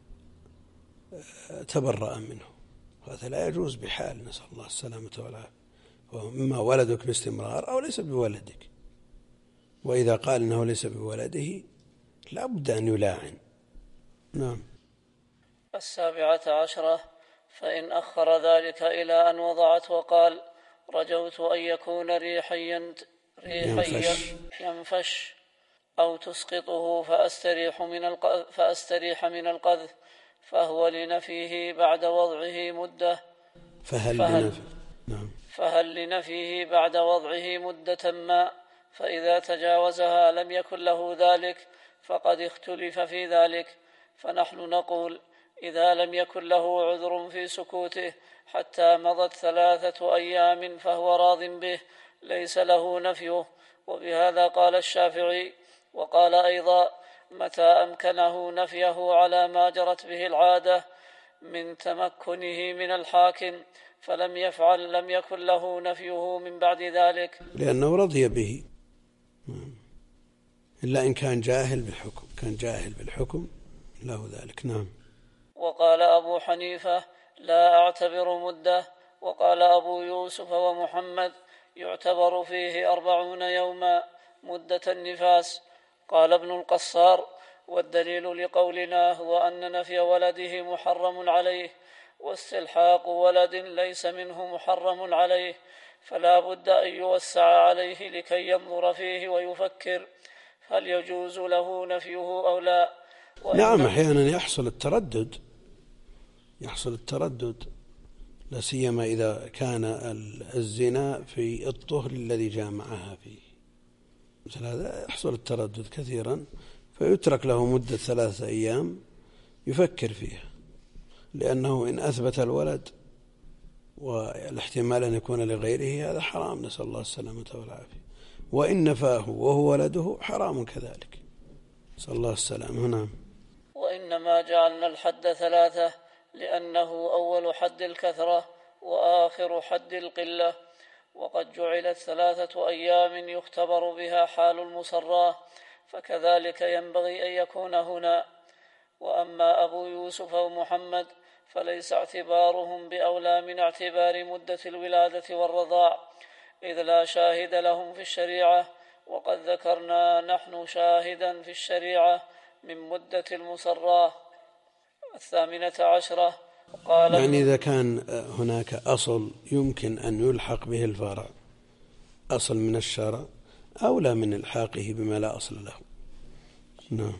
[SPEAKER 1] تبرأ منه. هذا لا يجوز بحال، نسأل الله السلامة والعافية. وإما ولدك باستمرار أو ليس بولدك، وإذا قال إنه ليس بولده لا بد أن يلاعن. نعم.
[SPEAKER 2] السابعة عشرة: فإن أخر ذلك إلى أن وضعت وقال: رجوت أن يكون ريحا ينفش. ينفش أو تسقطه فأستريح من القذف, فأستريح من القذف، فهو لنفيه بعد وضعه مدة.
[SPEAKER 1] فهل,
[SPEAKER 2] فهل,
[SPEAKER 1] لنفيه. نعم.
[SPEAKER 2] فهل لنفيه بعد وضعه مدة ما، فإذا تجاوزها لم يكن له ذلك، فقد اختلف في ذلك. فنحن نقول: إذا لم يكن له عذر في سكوته حتى مضت ثلاثة أيام فهو راض به، ليس له نفيه. وبهذا قال الشافعي. وقال أيضا: متى أمكنه نفيه على ما جرت به العادة من تمكنه من الحاكم فلم يفعل لم يكن له نفيه من بعد ذلك،
[SPEAKER 1] لأنه رضي به، إلا إن كان جاهل بالحكم، كان جاهل بالحكم له ذلك. نعم.
[SPEAKER 2] وقال أبو حنيفة: لا أعتبر مدة. وقال أبو يوسف ومحمد: يعتبر فيه أربعون يوما مدة النفاس. قال ابن القصار: والدليل لقولنا هو أن نفي ولده محرم عليه، واستلحاق ولد ليس منه محرم عليه، فلا بد أن يوسع عليه لكي ينظر فيه ويفكر هل يجوز له نفيه أو لا.
[SPEAKER 1] نعم. أحيانا يحصل التردد، يحصل التردد لا سيما إذا كان الزنا في الطهر الذي جامعها فيه، مثل هذا يحصل التردد كثيرا، فيترك له مدة ثلاثة أيام يفكر فيها، لأنه إن أثبت الولد والاحتمال أن يكون لغيره هذا حرام، نسأل الله السلامة والعافية. وإن نفاه وهو ولده حرام كذلك، نسأل الله السلامة. نعم.
[SPEAKER 2] وإنما جعلنا الحد ثلاثة لأنه أول حد الكثرة وآخر حد القلة، وقد جعلت ثلاثة أيام يختبر بها حال المصراه، فكذلك ينبغي أن يكون هنا. وأما أبو يوسف ومحمد فليس اعتبارهم بأولى من اعتبار مدة الولادة والرضاع، إذ لا شاهد لهم في الشريعة، وقد ذكرنا نحن شاهدا في الشريعة من مدة المصراه. الثامنة عشرة قال
[SPEAKER 1] يعني إذا كان هناك أصل يمكن أن يلحق به الفرع، أصل من الشرع، أولى من إلحاقه بما لا أصل له. نعم.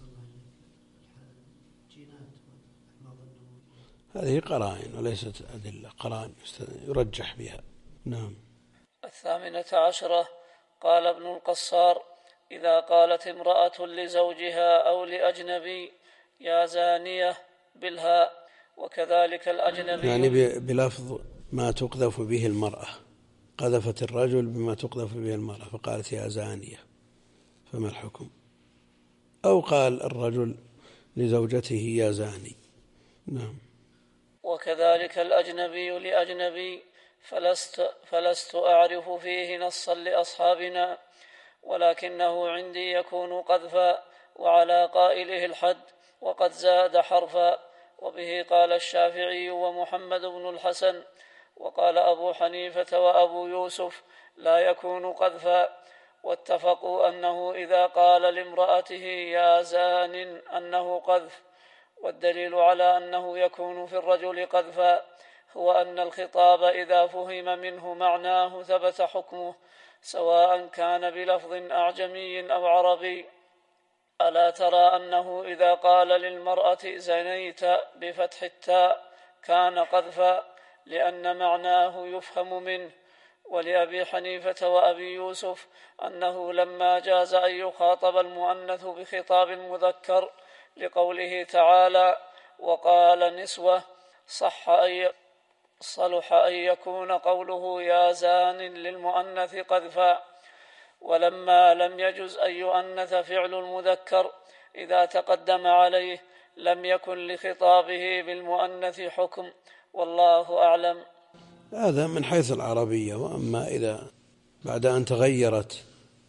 [SPEAKER 1] هذه قرائن وليست أدلة، قرائن يرجح بها. نعم.
[SPEAKER 2] الثامنة عشرة قال ابن القصار: إذا قالت امرأة لزوجها أو لأجنبي يا زانية بالهاء، وكذلك الأجنبي،
[SPEAKER 1] يعني بلفظ ما تقذف به المرأة، قذفت الرجل بما تقذف به المرأة فقالت يا زانية، فما الحكم؟ أو قال الرجل لزوجته يا زاني. نعم.
[SPEAKER 2] وكذلك الأجنبي لأجنبي، فلست, فلست أعرف فيه نصا لأصحابنا، ولكنه عندي يكون قذفا، وعلى قائله الحد، وقد زاد حرفا. وبه قال الشافعي ومحمد بن الحسن، وقال أبو حنيفة وأبو يوسف لا يكون قذفا، واتفقوا أنه إذا قال لامرأته يا زان أنه قذف. والدليل على أنه يكون في الرجل قذفا هو أن الخطاب إذا فهم منه معناه ثبت حكمه، سواء كان بلفظ أعجمي أو عربي. ألا ترى أنه إذا قال للمرأة زنيت بفتح التاء كان قذفا، لأن معناه يفهم منه. ولأبي حنيفة وأبي يوسف أنه لما جاز أن يخاطب المؤنث بخطاب المذكر لقوله تعالى وقال نسوة، صح أن صلح أن يكون قوله يا زان للمؤنث قذفا. ولما لم يجز أن يؤنث فعل المذكر إذا تقدم عليه لم يكن لخطابه بالمؤنث حكم، والله أعلم.
[SPEAKER 1] هذا من حيث العربية. وأما إذا بعد أن تغيرت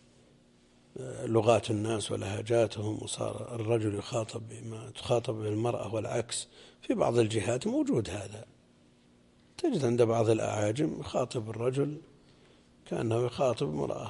[SPEAKER 1] لغات الناس ولهجاتهم وصار الرجل يخاطب بما تخاطب بالمرأة والعكس، في بعض الجهات موجود هذا، تجد عند بعض الأعاجم يخاطب الرجل كأنه يخاطب امرأة،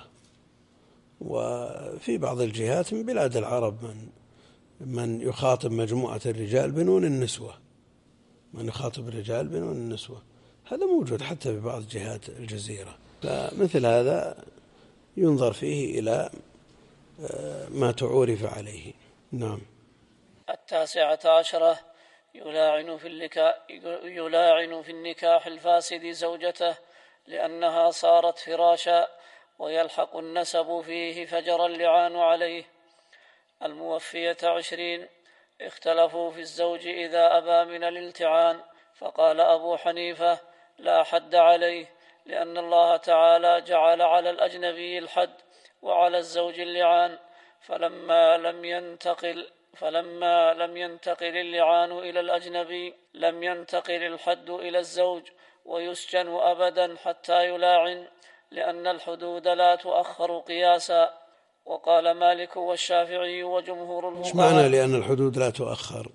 [SPEAKER 1] وفي بعض الجهات من بلاد العرب من من يخاطب مجموعة الرجال بنون النسوة، من يخاطب الرجال بنون النسوة، هذا موجود حتى في بعض جهات الجزيرة. فمثل هذا ينظر فيه إلى ما تعورف عليه. نعم.
[SPEAKER 2] التاسعة عشرة يلاعن في النكاح يلاعن في النكاح الفاسد زوجته لأنها صارت فراشا، ويلحق النسب فيه فجر اللعان عليه. الموفية عشرين اختلفوا في الزوج إذا أبى من الالتعان، فقال أبو حنيفة لا حد عليه، لأن الله تعالى جعل على الأجنبي الحد وعلى الزوج اللعان، فلما لم ينتقل فلما لم ينتقل اللعان إلى الأجنبي لم ينتقل الحد إلى الزوج، ويسجن أبدا حتى يلاعن، لأن الحدود لا تؤخر قياسا. وقال مالك والشافعي وجمهور الفقهاء.
[SPEAKER 1] ايش معنى لأن الحدود لا تؤخر؟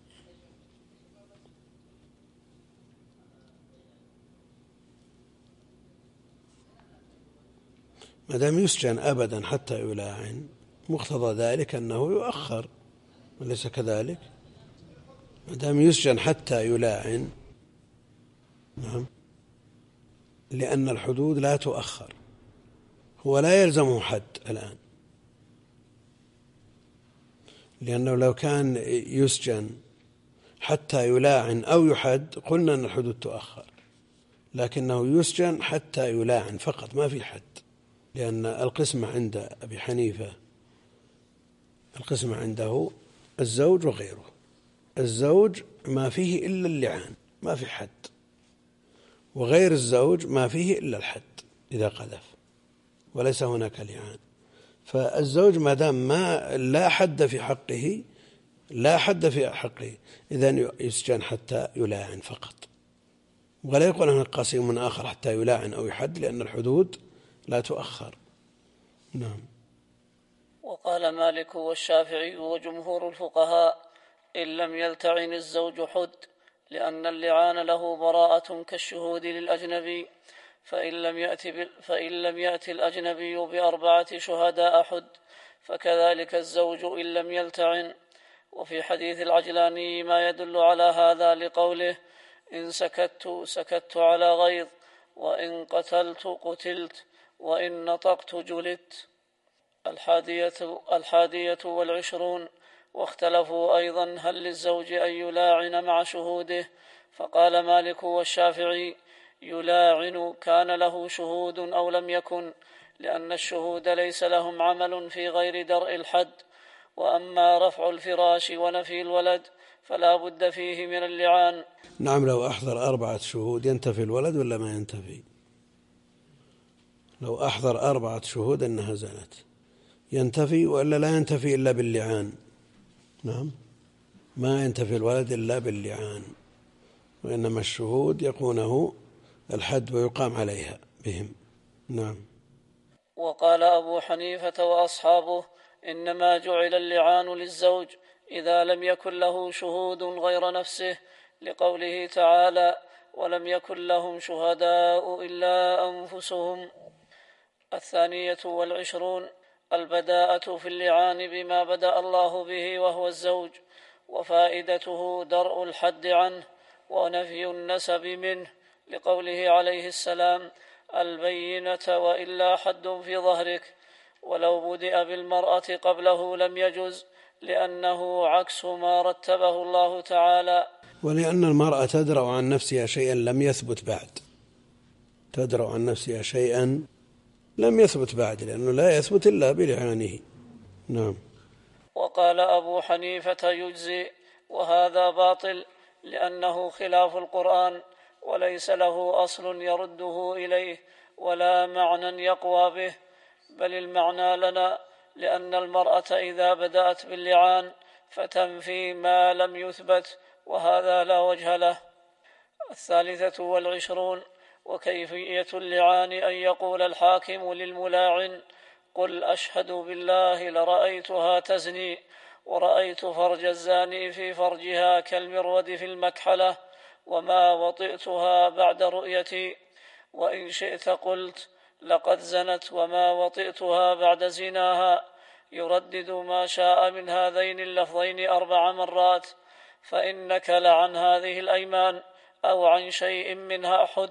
[SPEAKER 1] ما دام يسجن أبدا حتى يلاعن، مقتضى ذلك أنه يؤخر، أليس كذلك؟ ما دام يسجن حتى يلاعن، نعم، لأن الحدود لا تؤخر، هو لا يلزمه حد الآن، لأنه لو كان يسجن حتى يلاعن أو يحد قلنا أن الحدود تؤخر، لكنه يسجن حتى يلاعن فقط، ما في حد، لأن القسمة عند أبي حنيفة القسمة عنده الزوج وغيره. الزوج ما فيه إلا اللعان، ما في حد، وغير الزوج ما فيه إلا الحد إذا قذف، وليس هناك لعان. فالزوج ما دام ما لا حد في حقه لا حد في حقه إذن يسجن حتى يلاعن فقط، ولا يقول أنه قسيم آخر حتى يلاعن أو يحد، لأن الحدود لا تؤخر. نعم.
[SPEAKER 2] وقال مالك والشافعي وجمهور الفقهاء: إن لم يلتعن الزوج حد، لأن اللعان له براءة كالشهود للأجنبي، فإن لم يأتي, فإن لم يأتي الأجنبي بأربعة شهداء حد، فكذلك الزوج إن لم يلتعن. وفي حديث العجلاني ما يدل على هذا لقوله: إن سكت سكت على غيظ، وإن قتلت قتلت، وإن نطقت جلدت. الحادية, الحادية والعشرون. واختلفوا أيضا هل للزوج أن يلاعن مع شهوده، فقال مالك والشافعي: يلاعن كان له شهود أو لم يكن، لأن الشهود ليس لهم عمل في غير درء الحد. وأما رفع الفراش ونفي الولد فلا بد فيه من اللعان.
[SPEAKER 1] نعم. لو أحضر أربعة شهود ينتفي الولد ولا ما ينتفي؟ لو أحضر أربعة شهود أنها زنت ينتفي، وإلا لا ينتفي إلا باللعان. نعم. ما ينتفي الولد إلا باللعان، وإنما الشهود يكونه الحد ويقام عليها بهم. نعم.
[SPEAKER 2] وقال أبو حنيفة وأصحابه: إنما جعل اللعان للزوج إذا لم يكن له شهود غير نفسه، لقوله تعالى: ولم يكن لهم شهداء إلا أنفسهم. الثانية والعشرون. البداءة في اللعان بما بدأ الله به وهو الزوج، وفائدته درء الحد عنه ونفي النسب منه، لقوله عليه السلام: البينة وإلا حد في ظهرك. ولو بدأ بالمرأة قبله لم يجز، لأنه عكس ما رتبه الله تعالى.
[SPEAKER 1] ولأن المرأة تدرأ عن نفسها شيئا لم يثبت بعد، تدرأ عن نفسها شيئا لم يثبت بعد، لأنه لا يثبت إلا بلعانه. نعم.
[SPEAKER 2] وقال أبو حنيفة: يجزي، وهذا باطل، لأنه خلاف القرآن، وليس له أصل يرده إليه ولا معنى يقوى به، بل المعنى لنا، لأن المرأة إذا بدأت باللعان فتنفي ما لم يثبت، وهذا لا وجه له. الثالثة والعشرون. وكيفية اللعان أن يقول الحاكم للملاعن: قل أشهد بالله لرأيتها تزني، ورأيت فرج الزاني في فرجها كالمرود في المكحلة، وما وطئتها بعد رؤيتي. وإن شئت قلت: لقد زنت وما وطئتها بعد زناها، يردد ما شاء من هذين اللفظين أربع مرات، فإنك لعن هذه الأيمان أو عن شيء منها حد.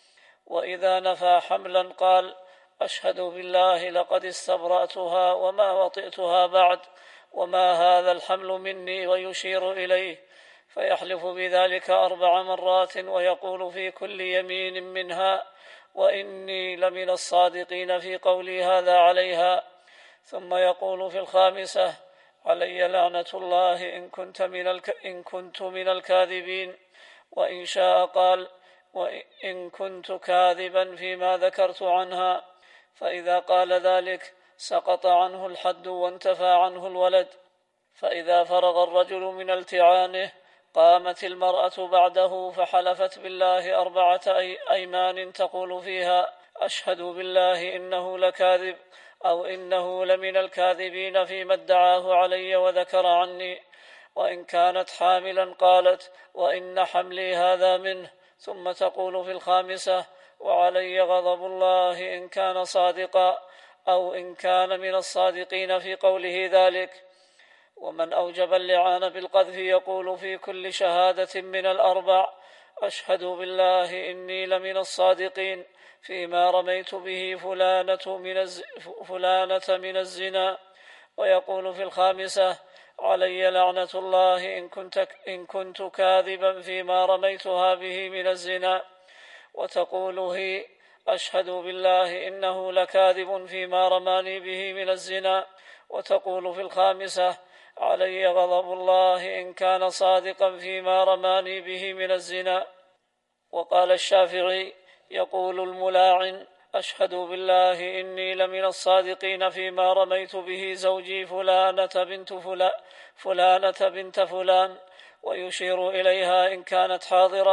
[SPEAKER 2] وإذا نفى حملا قال: أشهد بالله لقد استبرأتها وما وطئتها بعد، وما هذا الحمل مني، ويشير إليه، فيحلف بذلك أربع مرات، ويقول في كل يمين منها: وإني لمن الصادقين في قولي هذا عليها. ثم يقول في الخامسة: علي لعنة الله إن كنت من, الك... إن كنت من الكاذبين. وإن شاء قال: وإن كنت كاذبا فيما ذكرت عنها. فإذا قال ذلك سقط عنه الحد وانتفى عنه الولد. فإذا فرغ الرجل من التعانه قامت المرأة بعده فحلفت بالله أربعة أيمان تقول فيها: أشهد بالله إنه لكاذب، أو إنه لمن الكاذبين فيما ادعاه علي وذكر عني. وإن كانت حاملا قالت: وإن حملي هذا منه. ثم تقول في الخامسة: وعلي غضب الله إن كان صادقا، أو إن كان من الصادقين في قوله ذلك. ومن أوجب اللعان بالقذف يقول في كل شهادة من الأربع: أشهد بالله إني لمن الصادقين فيما رميت به فلانة من, الز... فلانة من الزنا. ويقول في الخامسة: علي لعنة الله إن كنت, إن كنت كاذبا فيما رميتها به من الزنا. وتقول هي: أشهد بالله إنه لكاذب فيما رماني به من الزنا. وتقول في الخامسة: علي غضب الله إن كان صادقا فيما رماني به من الزنا. وقال الشافعي: يقول الملاعن: أشهد بالله إني لمن الصادقين فيما رميت به زوجي فلانة بنت فلان, فلانة بنت فلان، ويشير إليها إن كانت حاضرة،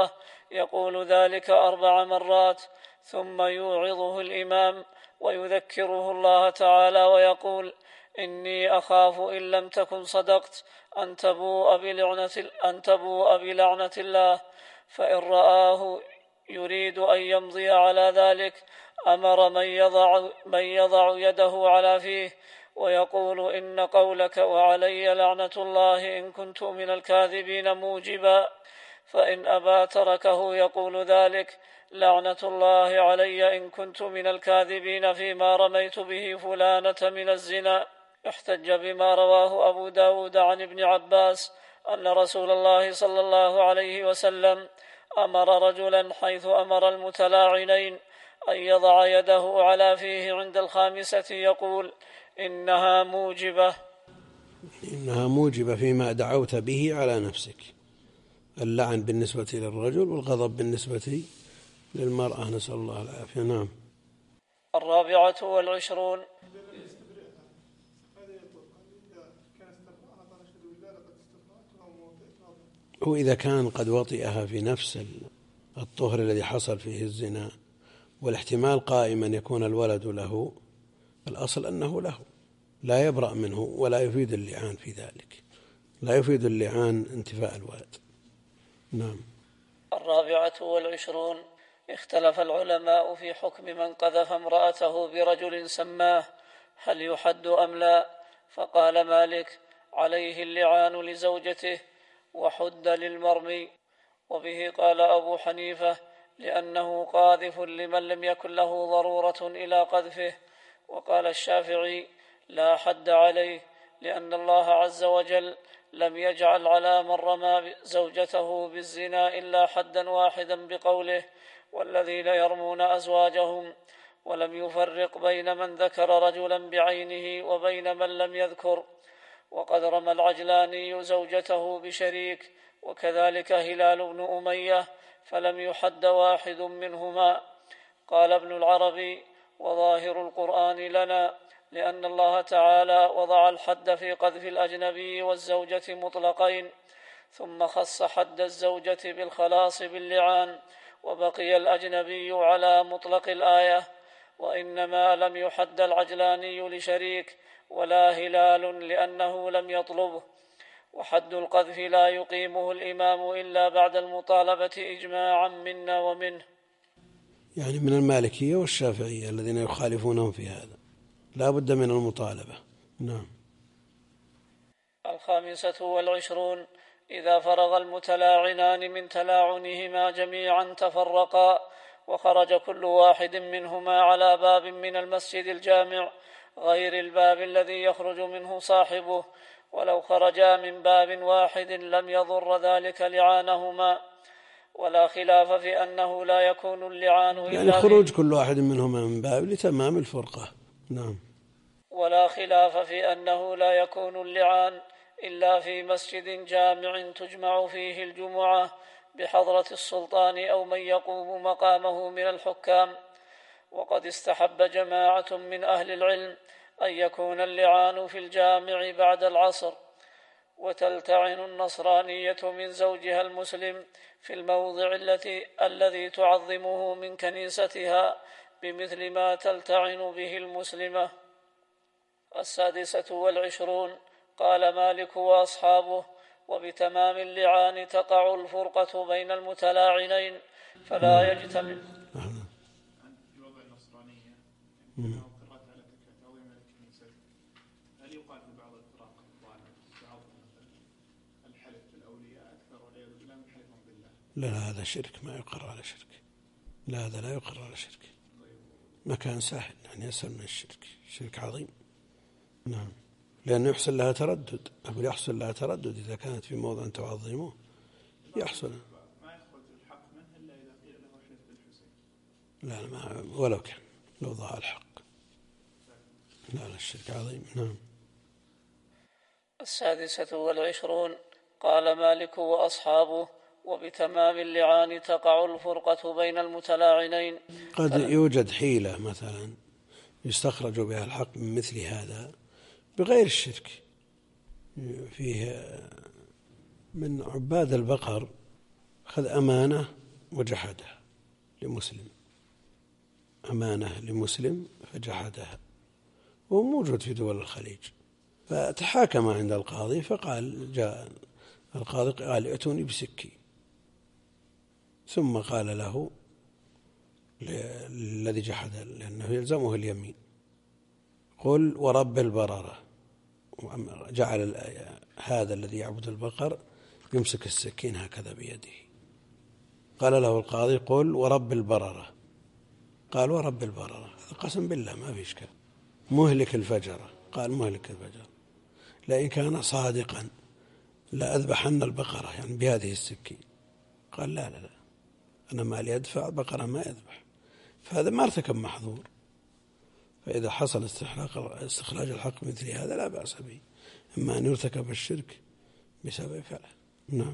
[SPEAKER 2] يقول ذلك أربع مرات، ثم يوعظه الإمام ويذكره الله تعالى ويقول: إني أخاف إن لم تكن صدقت أن تبوء بلعنة, أن تبوء بلعنة الله. فإن رآه يريد أن يمضي على ذلك أمر من يضع, من يضع يده على فيه ويقول: إن قولك وعلي لعنة الله إن كنت من الكاذبين موجبا. فإن أبى تركه يقول ذلك: لعنة الله علي إن كنت من الكاذبين فيما رميت به فلانة من الزنا. احتج بما رواه أبو داود عن ابن عباس أن رسول الله صلى الله عليه وسلم أمر رجلا حيث أمر المتلاعنين أن يضع يده على فيه عند الخامسة يقول: إنها موجبة
[SPEAKER 1] إنها موجبة فيما دعوت به على نفسك. اللعن بالنسبة للرجل والغضب بالنسبة للمرأة، نسأل الله العافية. نعم.
[SPEAKER 2] الرابعة والعشرون.
[SPEAKER 1] وإذا كان قد وطئها في نفس الطهر الذي حصل فيه الزنا والاحتمال قائما يكون الولد له، الأصل أنه له، لا يبرأ منه ولا يفيد اللعان في ذلك، لا يفيد اللعان انتفاء الولد. نعم.
[SPEAKER 2] الرابعة والعشرون. اختلف العلماء في حكم من قذف امرأته برجل سماه، هل يحد أم لا؟ فقال مالك: عليه اللعان لزوجته وحد للمرمي. وبه قال أبو حنيفة: لأنه قاذف لمن لم يكن له ضرورة إلى قذفه. وقال الشافعي: لا حد عليه، لأن الله عز وجل لم يجعل على من رمى زوجته بالزنا إلا حدا واحدا بقوله: والذين يرمون أزواجهم، ولم يفرق بين من ذكر رجلا بعينه وبين من لم يذكر. وقد رمى العجلاني زوجته بشريك، وكذلك هلال بن أمية، فلم يحد واحد منهما. قال ابن العربي: وظاهر القرآن لنا، لأن الله تعالى وضع الحد في قذف الأجنبي والزوجة مطلقين، ثم خص حد الزوجة بالخلاص باللعان، وبقي الأجنبي على مطلق الآية. وإنما لم يحد العجلاني لشريك ولا هلال لأنه لم يطلبه. وحد القذف لا يقيمه الإمام إلا بعد المطالبة إجماعا منا ومنه.
[SPEAKER 1] يعني من المالكية والشافعية الذين يخالفونهم في هذا لا بد من المطالبة. نعم.
[SPEAKER 2] الخامسة والعشرون. إذا فرغ المتلاعنان من تلاعنهما جميعا تفرقا، وخرج كل واحد منهما على باب من المسجد الجامع غير الباب الذي يخرج منه صاحبه، ولو خرجا من باب واحد لم يضر ذلك لعانهما. ولا خلاف في أنه لا يكون اللعان إلا
[SPEAKER 1] يعني خروج كل واحد منهما من باب لتمام الفرقة. نعم.
[SPEAKER 2] ولا خلاف في أنه لا يكون اللعان إلا في مسجد جامع تجمع فيه الجمعة بحضرة السلطان أو من يقوم مقامه من الحكام. وقد استحب جماعة من أهل العلم أن يكون اللعان في الجامع بعد العصر. وتلتعن النصرانية من زوجها المسلم في الموضع التي الذي تعظمه من كنيستها بمثل ما تلتعن به المسلمة. السادسة والعشرون. قال مالك وأصحابه: وبتمام اللعان تقع الفرقة بين المتلاعنين فلا يجتمع.
[SPEAKER 5] هل يقال في بعض الفرق بعض الحلف بالأولياء أكثر والعياذ بالله من حلفهم بالله؟
[SPEAKER 1] لا لا، هذا شرك، ما يقر على شرك. لا، هذا لا يقر على شرك. مكان سهل يعني يسهل من الشرك، شرك عظيم. نعم. لأنه يحصل لها تردد، أقول يحصل لها تردد إذا كانت في موضع تعظمه يحصل.
[SPEAKER 5] ما يخرج الحق منه إلا إذا قيل له احلف بالحسين.
[SPEAKER 1] لا ما ولو كان لو ظهر الحق. لا لا، الشرك عظيم. نعم.
[SPEAKER 2] السادسة والعشرون. قال مالك وأصحابه: وبتمام اللعان تقع الفرقة بين المتلاعنين.
[SPEAKER 1] قد يوجد حيلة مثلا يستخرج بها الحق من مثل هذا بغير الشرك. فيه من عباد البقر خذ أمانة وجحدها لمسلم، أمانة لمسلم فجحدها، وهو موجود في دول الخليج. فتحاكم عند القاضي، فقال جاء القاضي قال ائتوني بسكين، ثم قال له الذي جحد لأنه يلزمه اليمين قل ورب البررة، جعل هذا الذي يعبد البقر يمسك السكين هكذا بيده. قال له القاضي قل ورب البررة، قال ورب البررة، قسم بالله ما في إشكال. مهلك الفجرة، قال مهلك الفجرة، لئن كان صادقا لأذبحن البقرة يعني بهذه السكين. قال لا لا لا أنا مالي أدفع، بقرة ما يذبح، فهذا ما ارتكب محظور. فإذا حصل استخراج الحق مثل هذا لا بأس به، إما أن يرتكب الشرك بسبب فعله. نعم.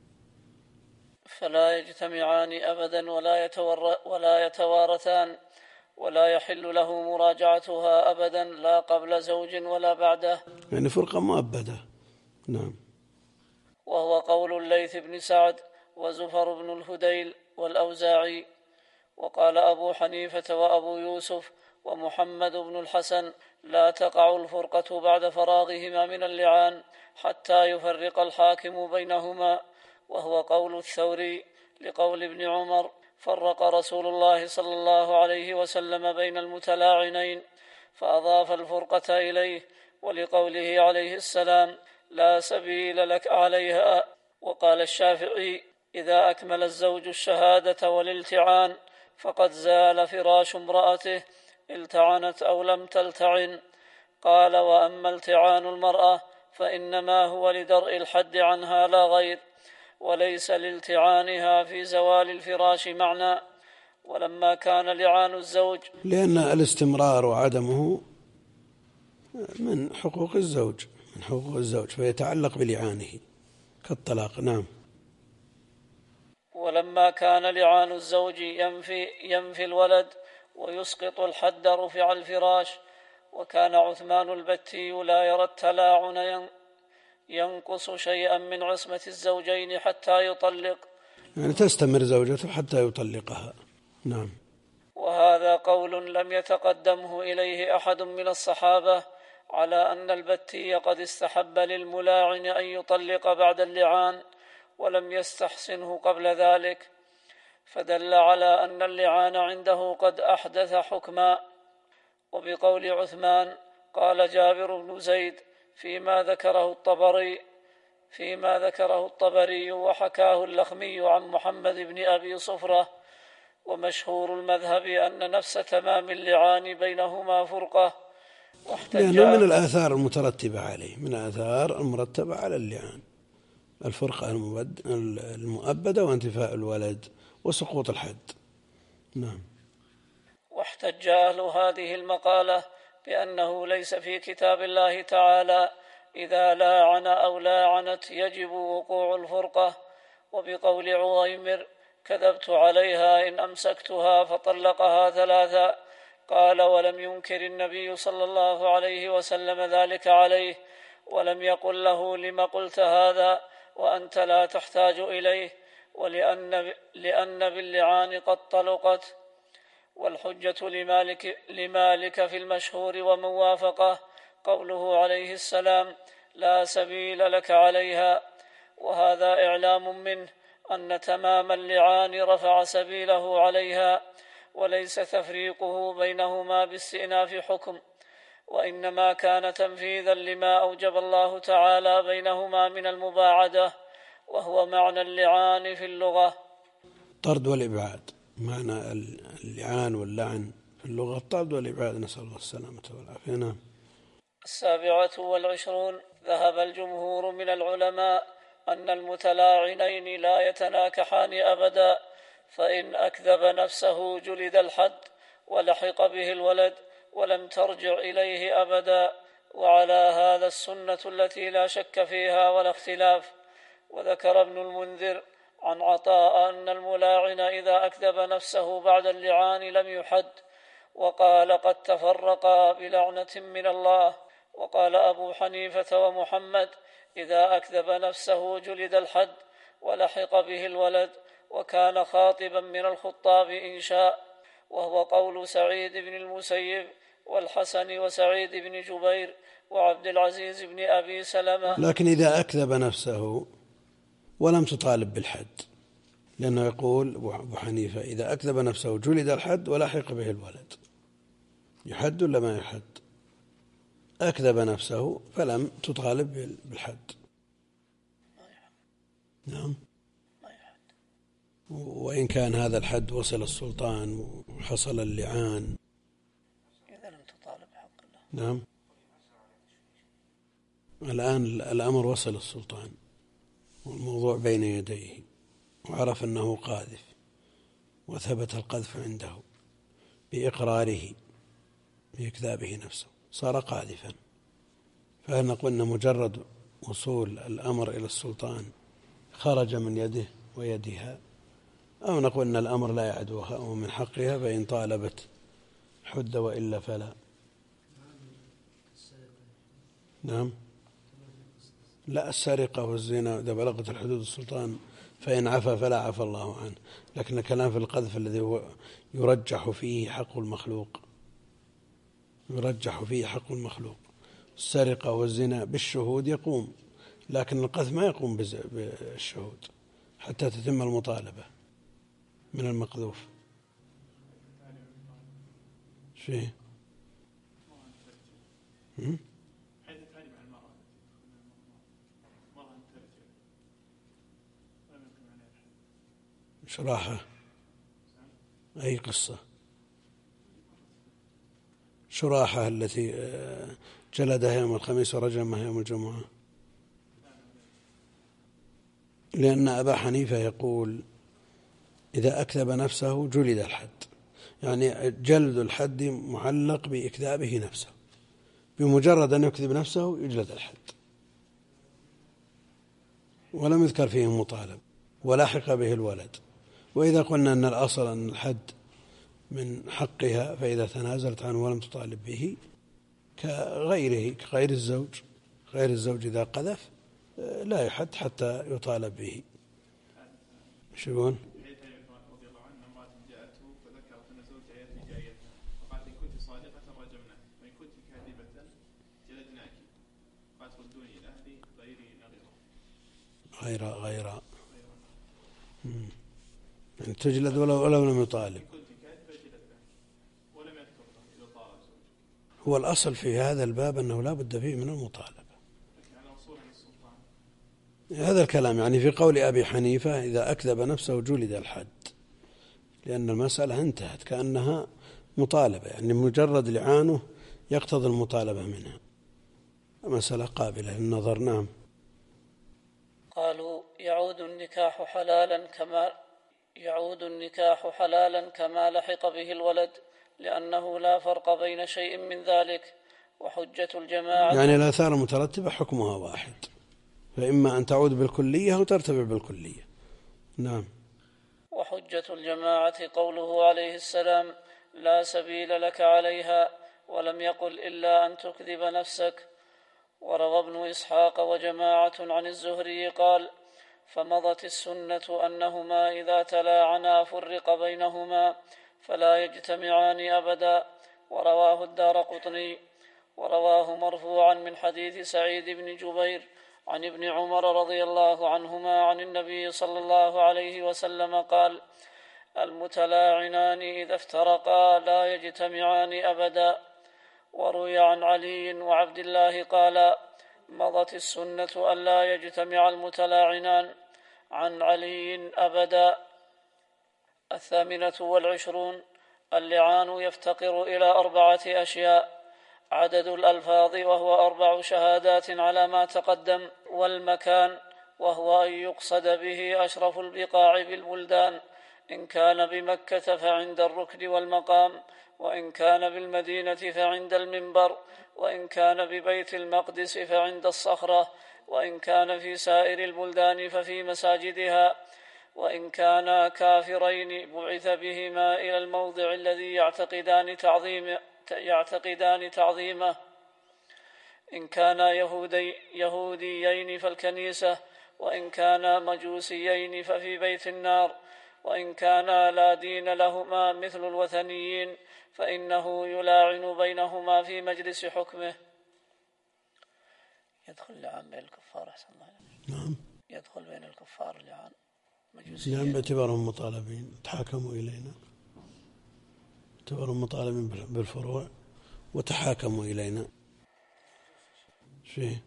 [SPEAKER 2] فلا يجتمعان أبدا ولا يتور ولا يتوارثان، ولا يحل له مراجعتها أبدا لا قبل زوج ولا بعده،
[SPEAKER 1] يعني فرقة مؤبدة. نعم.
[SPEAKER 2] وهو قول الليث بن سعد وزفر بن الهديل والأوزاعي. وقال أبو حنيفة وأبو يوسف ومحمد بن الحسن لا تقع الفرقة بعد فراغهما من اللعان حتى يفرق الحاكم بينهما، وهو قول الثوري لقول ابن عمر فرق رسول الله صلى الله عليه وسلم بين المتلاعنين فأضاف الفرقة إليه، ولقوله عليه السلام لا سبيل لك عليها. وقال الشافعي إذا أكمل الزوج الشهادة والالتعان فقد زال فراش امرأته التعنت أو لم تلتعن. قال وأما التعان المرأة فإنما هو لدرء الحد عنها لا غير، وليس لالتعانها في زوال الفراش معنى. ولما كان لعان الزوج،
[SPEAKER 1] لأن الاستمرار وعدمه من حقوق الزوج من حقوق الزوج فيتعلق بلعانه كالطلاق. نعم.
[SPEAKER 2] ولما كان لعان الزوج ينفي, ينفي الولد ويسقط الحد رفع الفراش. وكان عثمان البتي لا يرى التلاعن ينقص شيئا من عصمة الزوجين حتى يطلق،
[SPEAKER 1] يعني تستمر زوجته حتى يطلقها. نعم.
[SPEAKER 2] وهذا قول لم يتقدمه إليه أحد من الصحابة، على أن البتي قد استحب للملاعن أن يطلق بعد اللعان ولم يستحسنه قبل ذلك، فدل على أن اللعان عنده قد أحدث حكما. وبقول عثمان قال جابر بن زيد فيما ذكره الطبري فيما ذكره الطبري وحكاه اللخمي عن محمد بن أبي صفرة، ومشهور المذهب أن نفس تمام اللعان بينهما فرقة.
[SPEAKER 1] لأنه من الآثار المترتبة عليه، من الآثار المرتبة على اللعان الفرقة المؤبدة وانتفاء الولد وسقوط الحد. نعم.
[SPEAKER 2] واحتج أهل هذه المقالة بأنه ليس في كتاب الله تعالى إذا لاعن أو لاعنت يجب وقوع الفرقة، وبقول عويمر كذبت عليها إن أمسكتها فطلقها ثلاثا. قال ولم ينكر النبي صلى الله عليه وسلم ذلك عليه، ولم يقل له لم قلت هذا وأنت لا تحتاج إليه، ولأن لأن باللعان قد طلقت. والحجة لمالك, لمالك في المشهور ومن وافقه قوله عليه السلام لا سبيل لك عليها، وهذا إعلام منه أن تمام اللعان رفع سبيله عليها، وليس تفريقه بينهما باستئناف حكم، وإنما كان تنفيذا لما أوجب الله تعالى بينهما من المباعدة، وهو معنى اللعان في اللغة.
[SPEAKER 1] طرد والإبعاد، معنى اللعان واللعن في اللغة الطرد والإبعاد، نسأل الله السلامة والعافية. نعم.
[SPEAKER 2] السابعة والعشرون ذهب الجمهور من العلماء أن المتلاعنين لا يتناكحان أبدا، فإن أكذب نفسه جلد الحد ولحق به الولد ولم ترجع إليه أبدا، وعلى هذا السنة التي لا شك فيها ولا اختلاف. وذكر ابن المنذر عن عطاء أن الملاعن إذا أكذب نفسه بعد اللعان لم يحد، وقال قد تفرقا بلعنة من الله. وقال أبو حنيفة ومحمد إذا أكذب نفسه جلد الحد ولحق به الولد وكان خاطبا من الخطاب إن شاء، وهو قول سعيد بن المسيب والحسن وسعيد بن جبير وعبد العزيز بن أبي سلمة.
[SPEAKER 1] لكن إذا أكذب نفسه ولم تطالب بالحد، لأنه يقول أبو حنيفة إذا أكذب نفسه جلد الحد ولاحق به الولد، يحد ولا ما يحد؟ أكذب نفسه فلم تطالب بالحد. نعم. وإن كان هذا الحد وصل السلطان وحصل اللعان
[SPEAKER 2] إذا لم تطالب حق الله.
[SPEAKER 1] نعم. الآن الأمر وصل السلطان والموضوع بين يديه وعرف أنه قاذف وثبت القذف عنده بإقراره بإكذابه نفسه، صار قاذفا، فهل نقول أن مجرد وصول الأمر إلى السلطان خرج من يده ويدها، أو نقول أن الأمر لا يعدوها ومن حقها فإن طالبت حد وإلا فلا؟ نعم. لا، السرقة والزنا إذا بلغت الحدود السلطان فإن عفا فلا عفى الله عنه، لكن الكلام في القذف الذي هو يرجح فيه حق المخلوق، يرجح فيه حق المخلوق. السرقة والزنا بالشهود يقوم، لكن القذف ما يقوم بالشهود حتى تتم المطالبة من المقذوف. شيء شراحة أي قصة؟ شراحة التي جلدها يوم الخميس ورجمها يوم الجمعة، لأن أبا حنيفة يقول إذا أكذب نفسه جلد الحد، يعني جلد الحد معلق بإكذابه نفسه، بمجرد أن يكذب نفسه يجلد الحد، ولم يذكر فيه مطالب ولاحق به الولد. وإذا قلنا أن الأصل أن الحد من حقها فإذا تنازلت عنه ولم تطالب به كغيره كغير الزوج، غير الزوج إذا قذف لا يحد حتى يطالب به. شو يقول؟
[SPEAKER 5] رضي الله عنه امرأة جاءته فذكرت أن زوجها يأتي جاريتها فقالت إن كنت صادقة رجمناك وإن كنت كاذبة جلدناك، قالت ردوني إلى أهلي غيري نغيره.
[SPEAKER 1] غير غير يعني تجلد ولو ولو لم يطالب. هو الأصل في هذا الباب أنه لا بد فيه من المطالبة. هذا الكلام يعني في قول أبي حنيفة إذا أكذب نفسه جلد الحد، لأن المسألة انتهت كأنها مطالبة، يعني مجرد لعانه يقتضي المطالبة منها، مسألة قابلة للنظر. نعم.
[SPEAKER 2] قالوا يعود النكاح حلالا كما يعود النكاح حلالا كما لحق به الولد، لأنه لا فرق بين شيء من ذلك. وحجة الجماعة
[SPEAKER 1] يعني الآثار المترتبة حكمها واحد، فإما أن تعود بالكلية أو ترتبع بالكلية. نعم.
[SPEAKER 2] وحجة الجماعة قوله عليه السلام لا سبيل لك عليها، ولم يقل إلا أن تكذب نفسك. وروى ابن إسحاق وجماعة عن الزهري قال فمضت السنة أنهما إذا تلاعنا فرق بينهما فلا يجتمعان أبدا. ورواه الدارقطني. ورواه مرفوعا من حديث سعيد بن جبير عن ابن عمر رضي الله عنهما عن النبي صلى الله عليه وسلم قال المتلاعنان إذا افترقا لا يجتمعان أبدا. وروي عن علي وعبد الله قال مضت السنة ألا يجتمع المتلاعنان، عن علي أبدا. الثامنة والعشرون اللعان يفتقر إلى أربعة أشياء: عدد الألفاظ وهو أربع شهادات على ما تقدم، والمكان وهو أن يقصد به أشرف البقاع بالبلدان، إن كان بمكة فعند الركن والمقام، وإن كان بالمدينة فعند المنبر، وإن كان ببيت المقدس فعند الصخرة، وإن كان في سائر البلدان ففي مساجدها، وإن كانا كافرين بعث بهما إلى الموضع الذي يعتقدان تعظيمه, يعتقدان تعظيمه إن كانا يهودي يهوديين فالكنيسة، وإن كانا مجوسيين ففي بيت النار، وإن كانا لا دين لهما مثل الوثنيين فإنه يلاعن بينهما في مجلس حكمه. يدخل اللعان بين الكفار أحسن الله.
[SPEAKER 1] نعم
[SPEAKER 2] يدخل بين الكفار اللعان
[SPEAKER 1] نعم باعتبارهم مطالبين تحاكموا إلينا، باعتبارهم مطالبين بالفروع وتحاكموا إلينا. فيه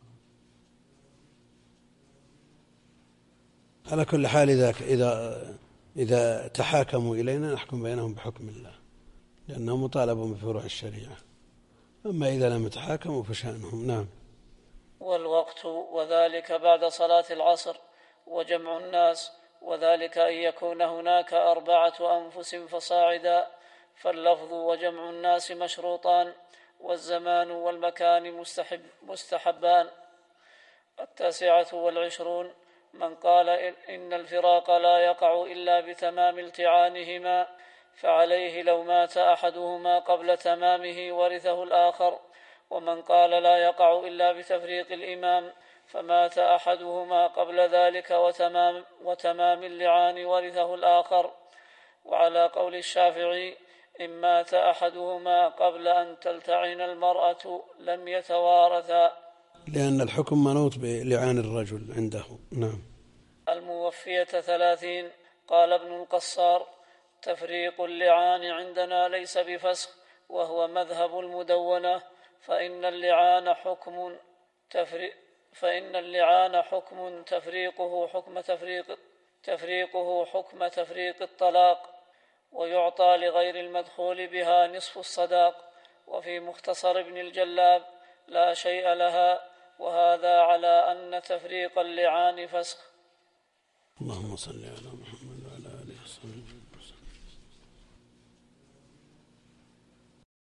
[SPEAKER 1] على كل حال إذا إذا إذا تحاكموا إلينا نحكم بينهم بحكم الله لأنهم مطالبون بفروع الشريعة، أما إذا لم يتحاكموا فشأنهم. نعم.
[SPEAKER 2] والوقت وذلك بعد صلاة العصر وجمع الناس، وذلك أن يكون هناك أربعة أنفس فصاعدا، فاللفظ وجمع الناس مشروطان، والزمان والمكان مستحب مستحبان. التاسعة والعشرون من قال إن الفراق لا يقع إلا بتمام التعانهما، فعليه لو مات أحدهما قبل تمامه ورثه الآخر. ومن قال لا يقع إلا بتفريق الإمام فمات أحدهما قبل ذلك وتمام, وتمام اللعان ورثه الآخر. وعلى قول الشافعي إن مات أحدهما قبل أن تلتعن المرأة لم يتوارثا،
[SPEAKER 1] لأن الحكم منوط بلعان الرجل عنده. نعم.
[SPEAKER 2] الموفية ثلاثين. قال ابن القصار تفريق اللعان عندنا ليس بفسخ، وهو مذهب المدونة، فإن اللعان حكم تفريق فإن اللعان حكم تفريقه حكم تفريق تفريقه حكم تفريق الطلاق، ويعطى لغير المدخول بها نصف الصداق. وفي مختصر ابن الجلاب لا شيء لها، وهذا على أن تفريق اللعان فسخ.
[SPEAKER 1] اللهم صل على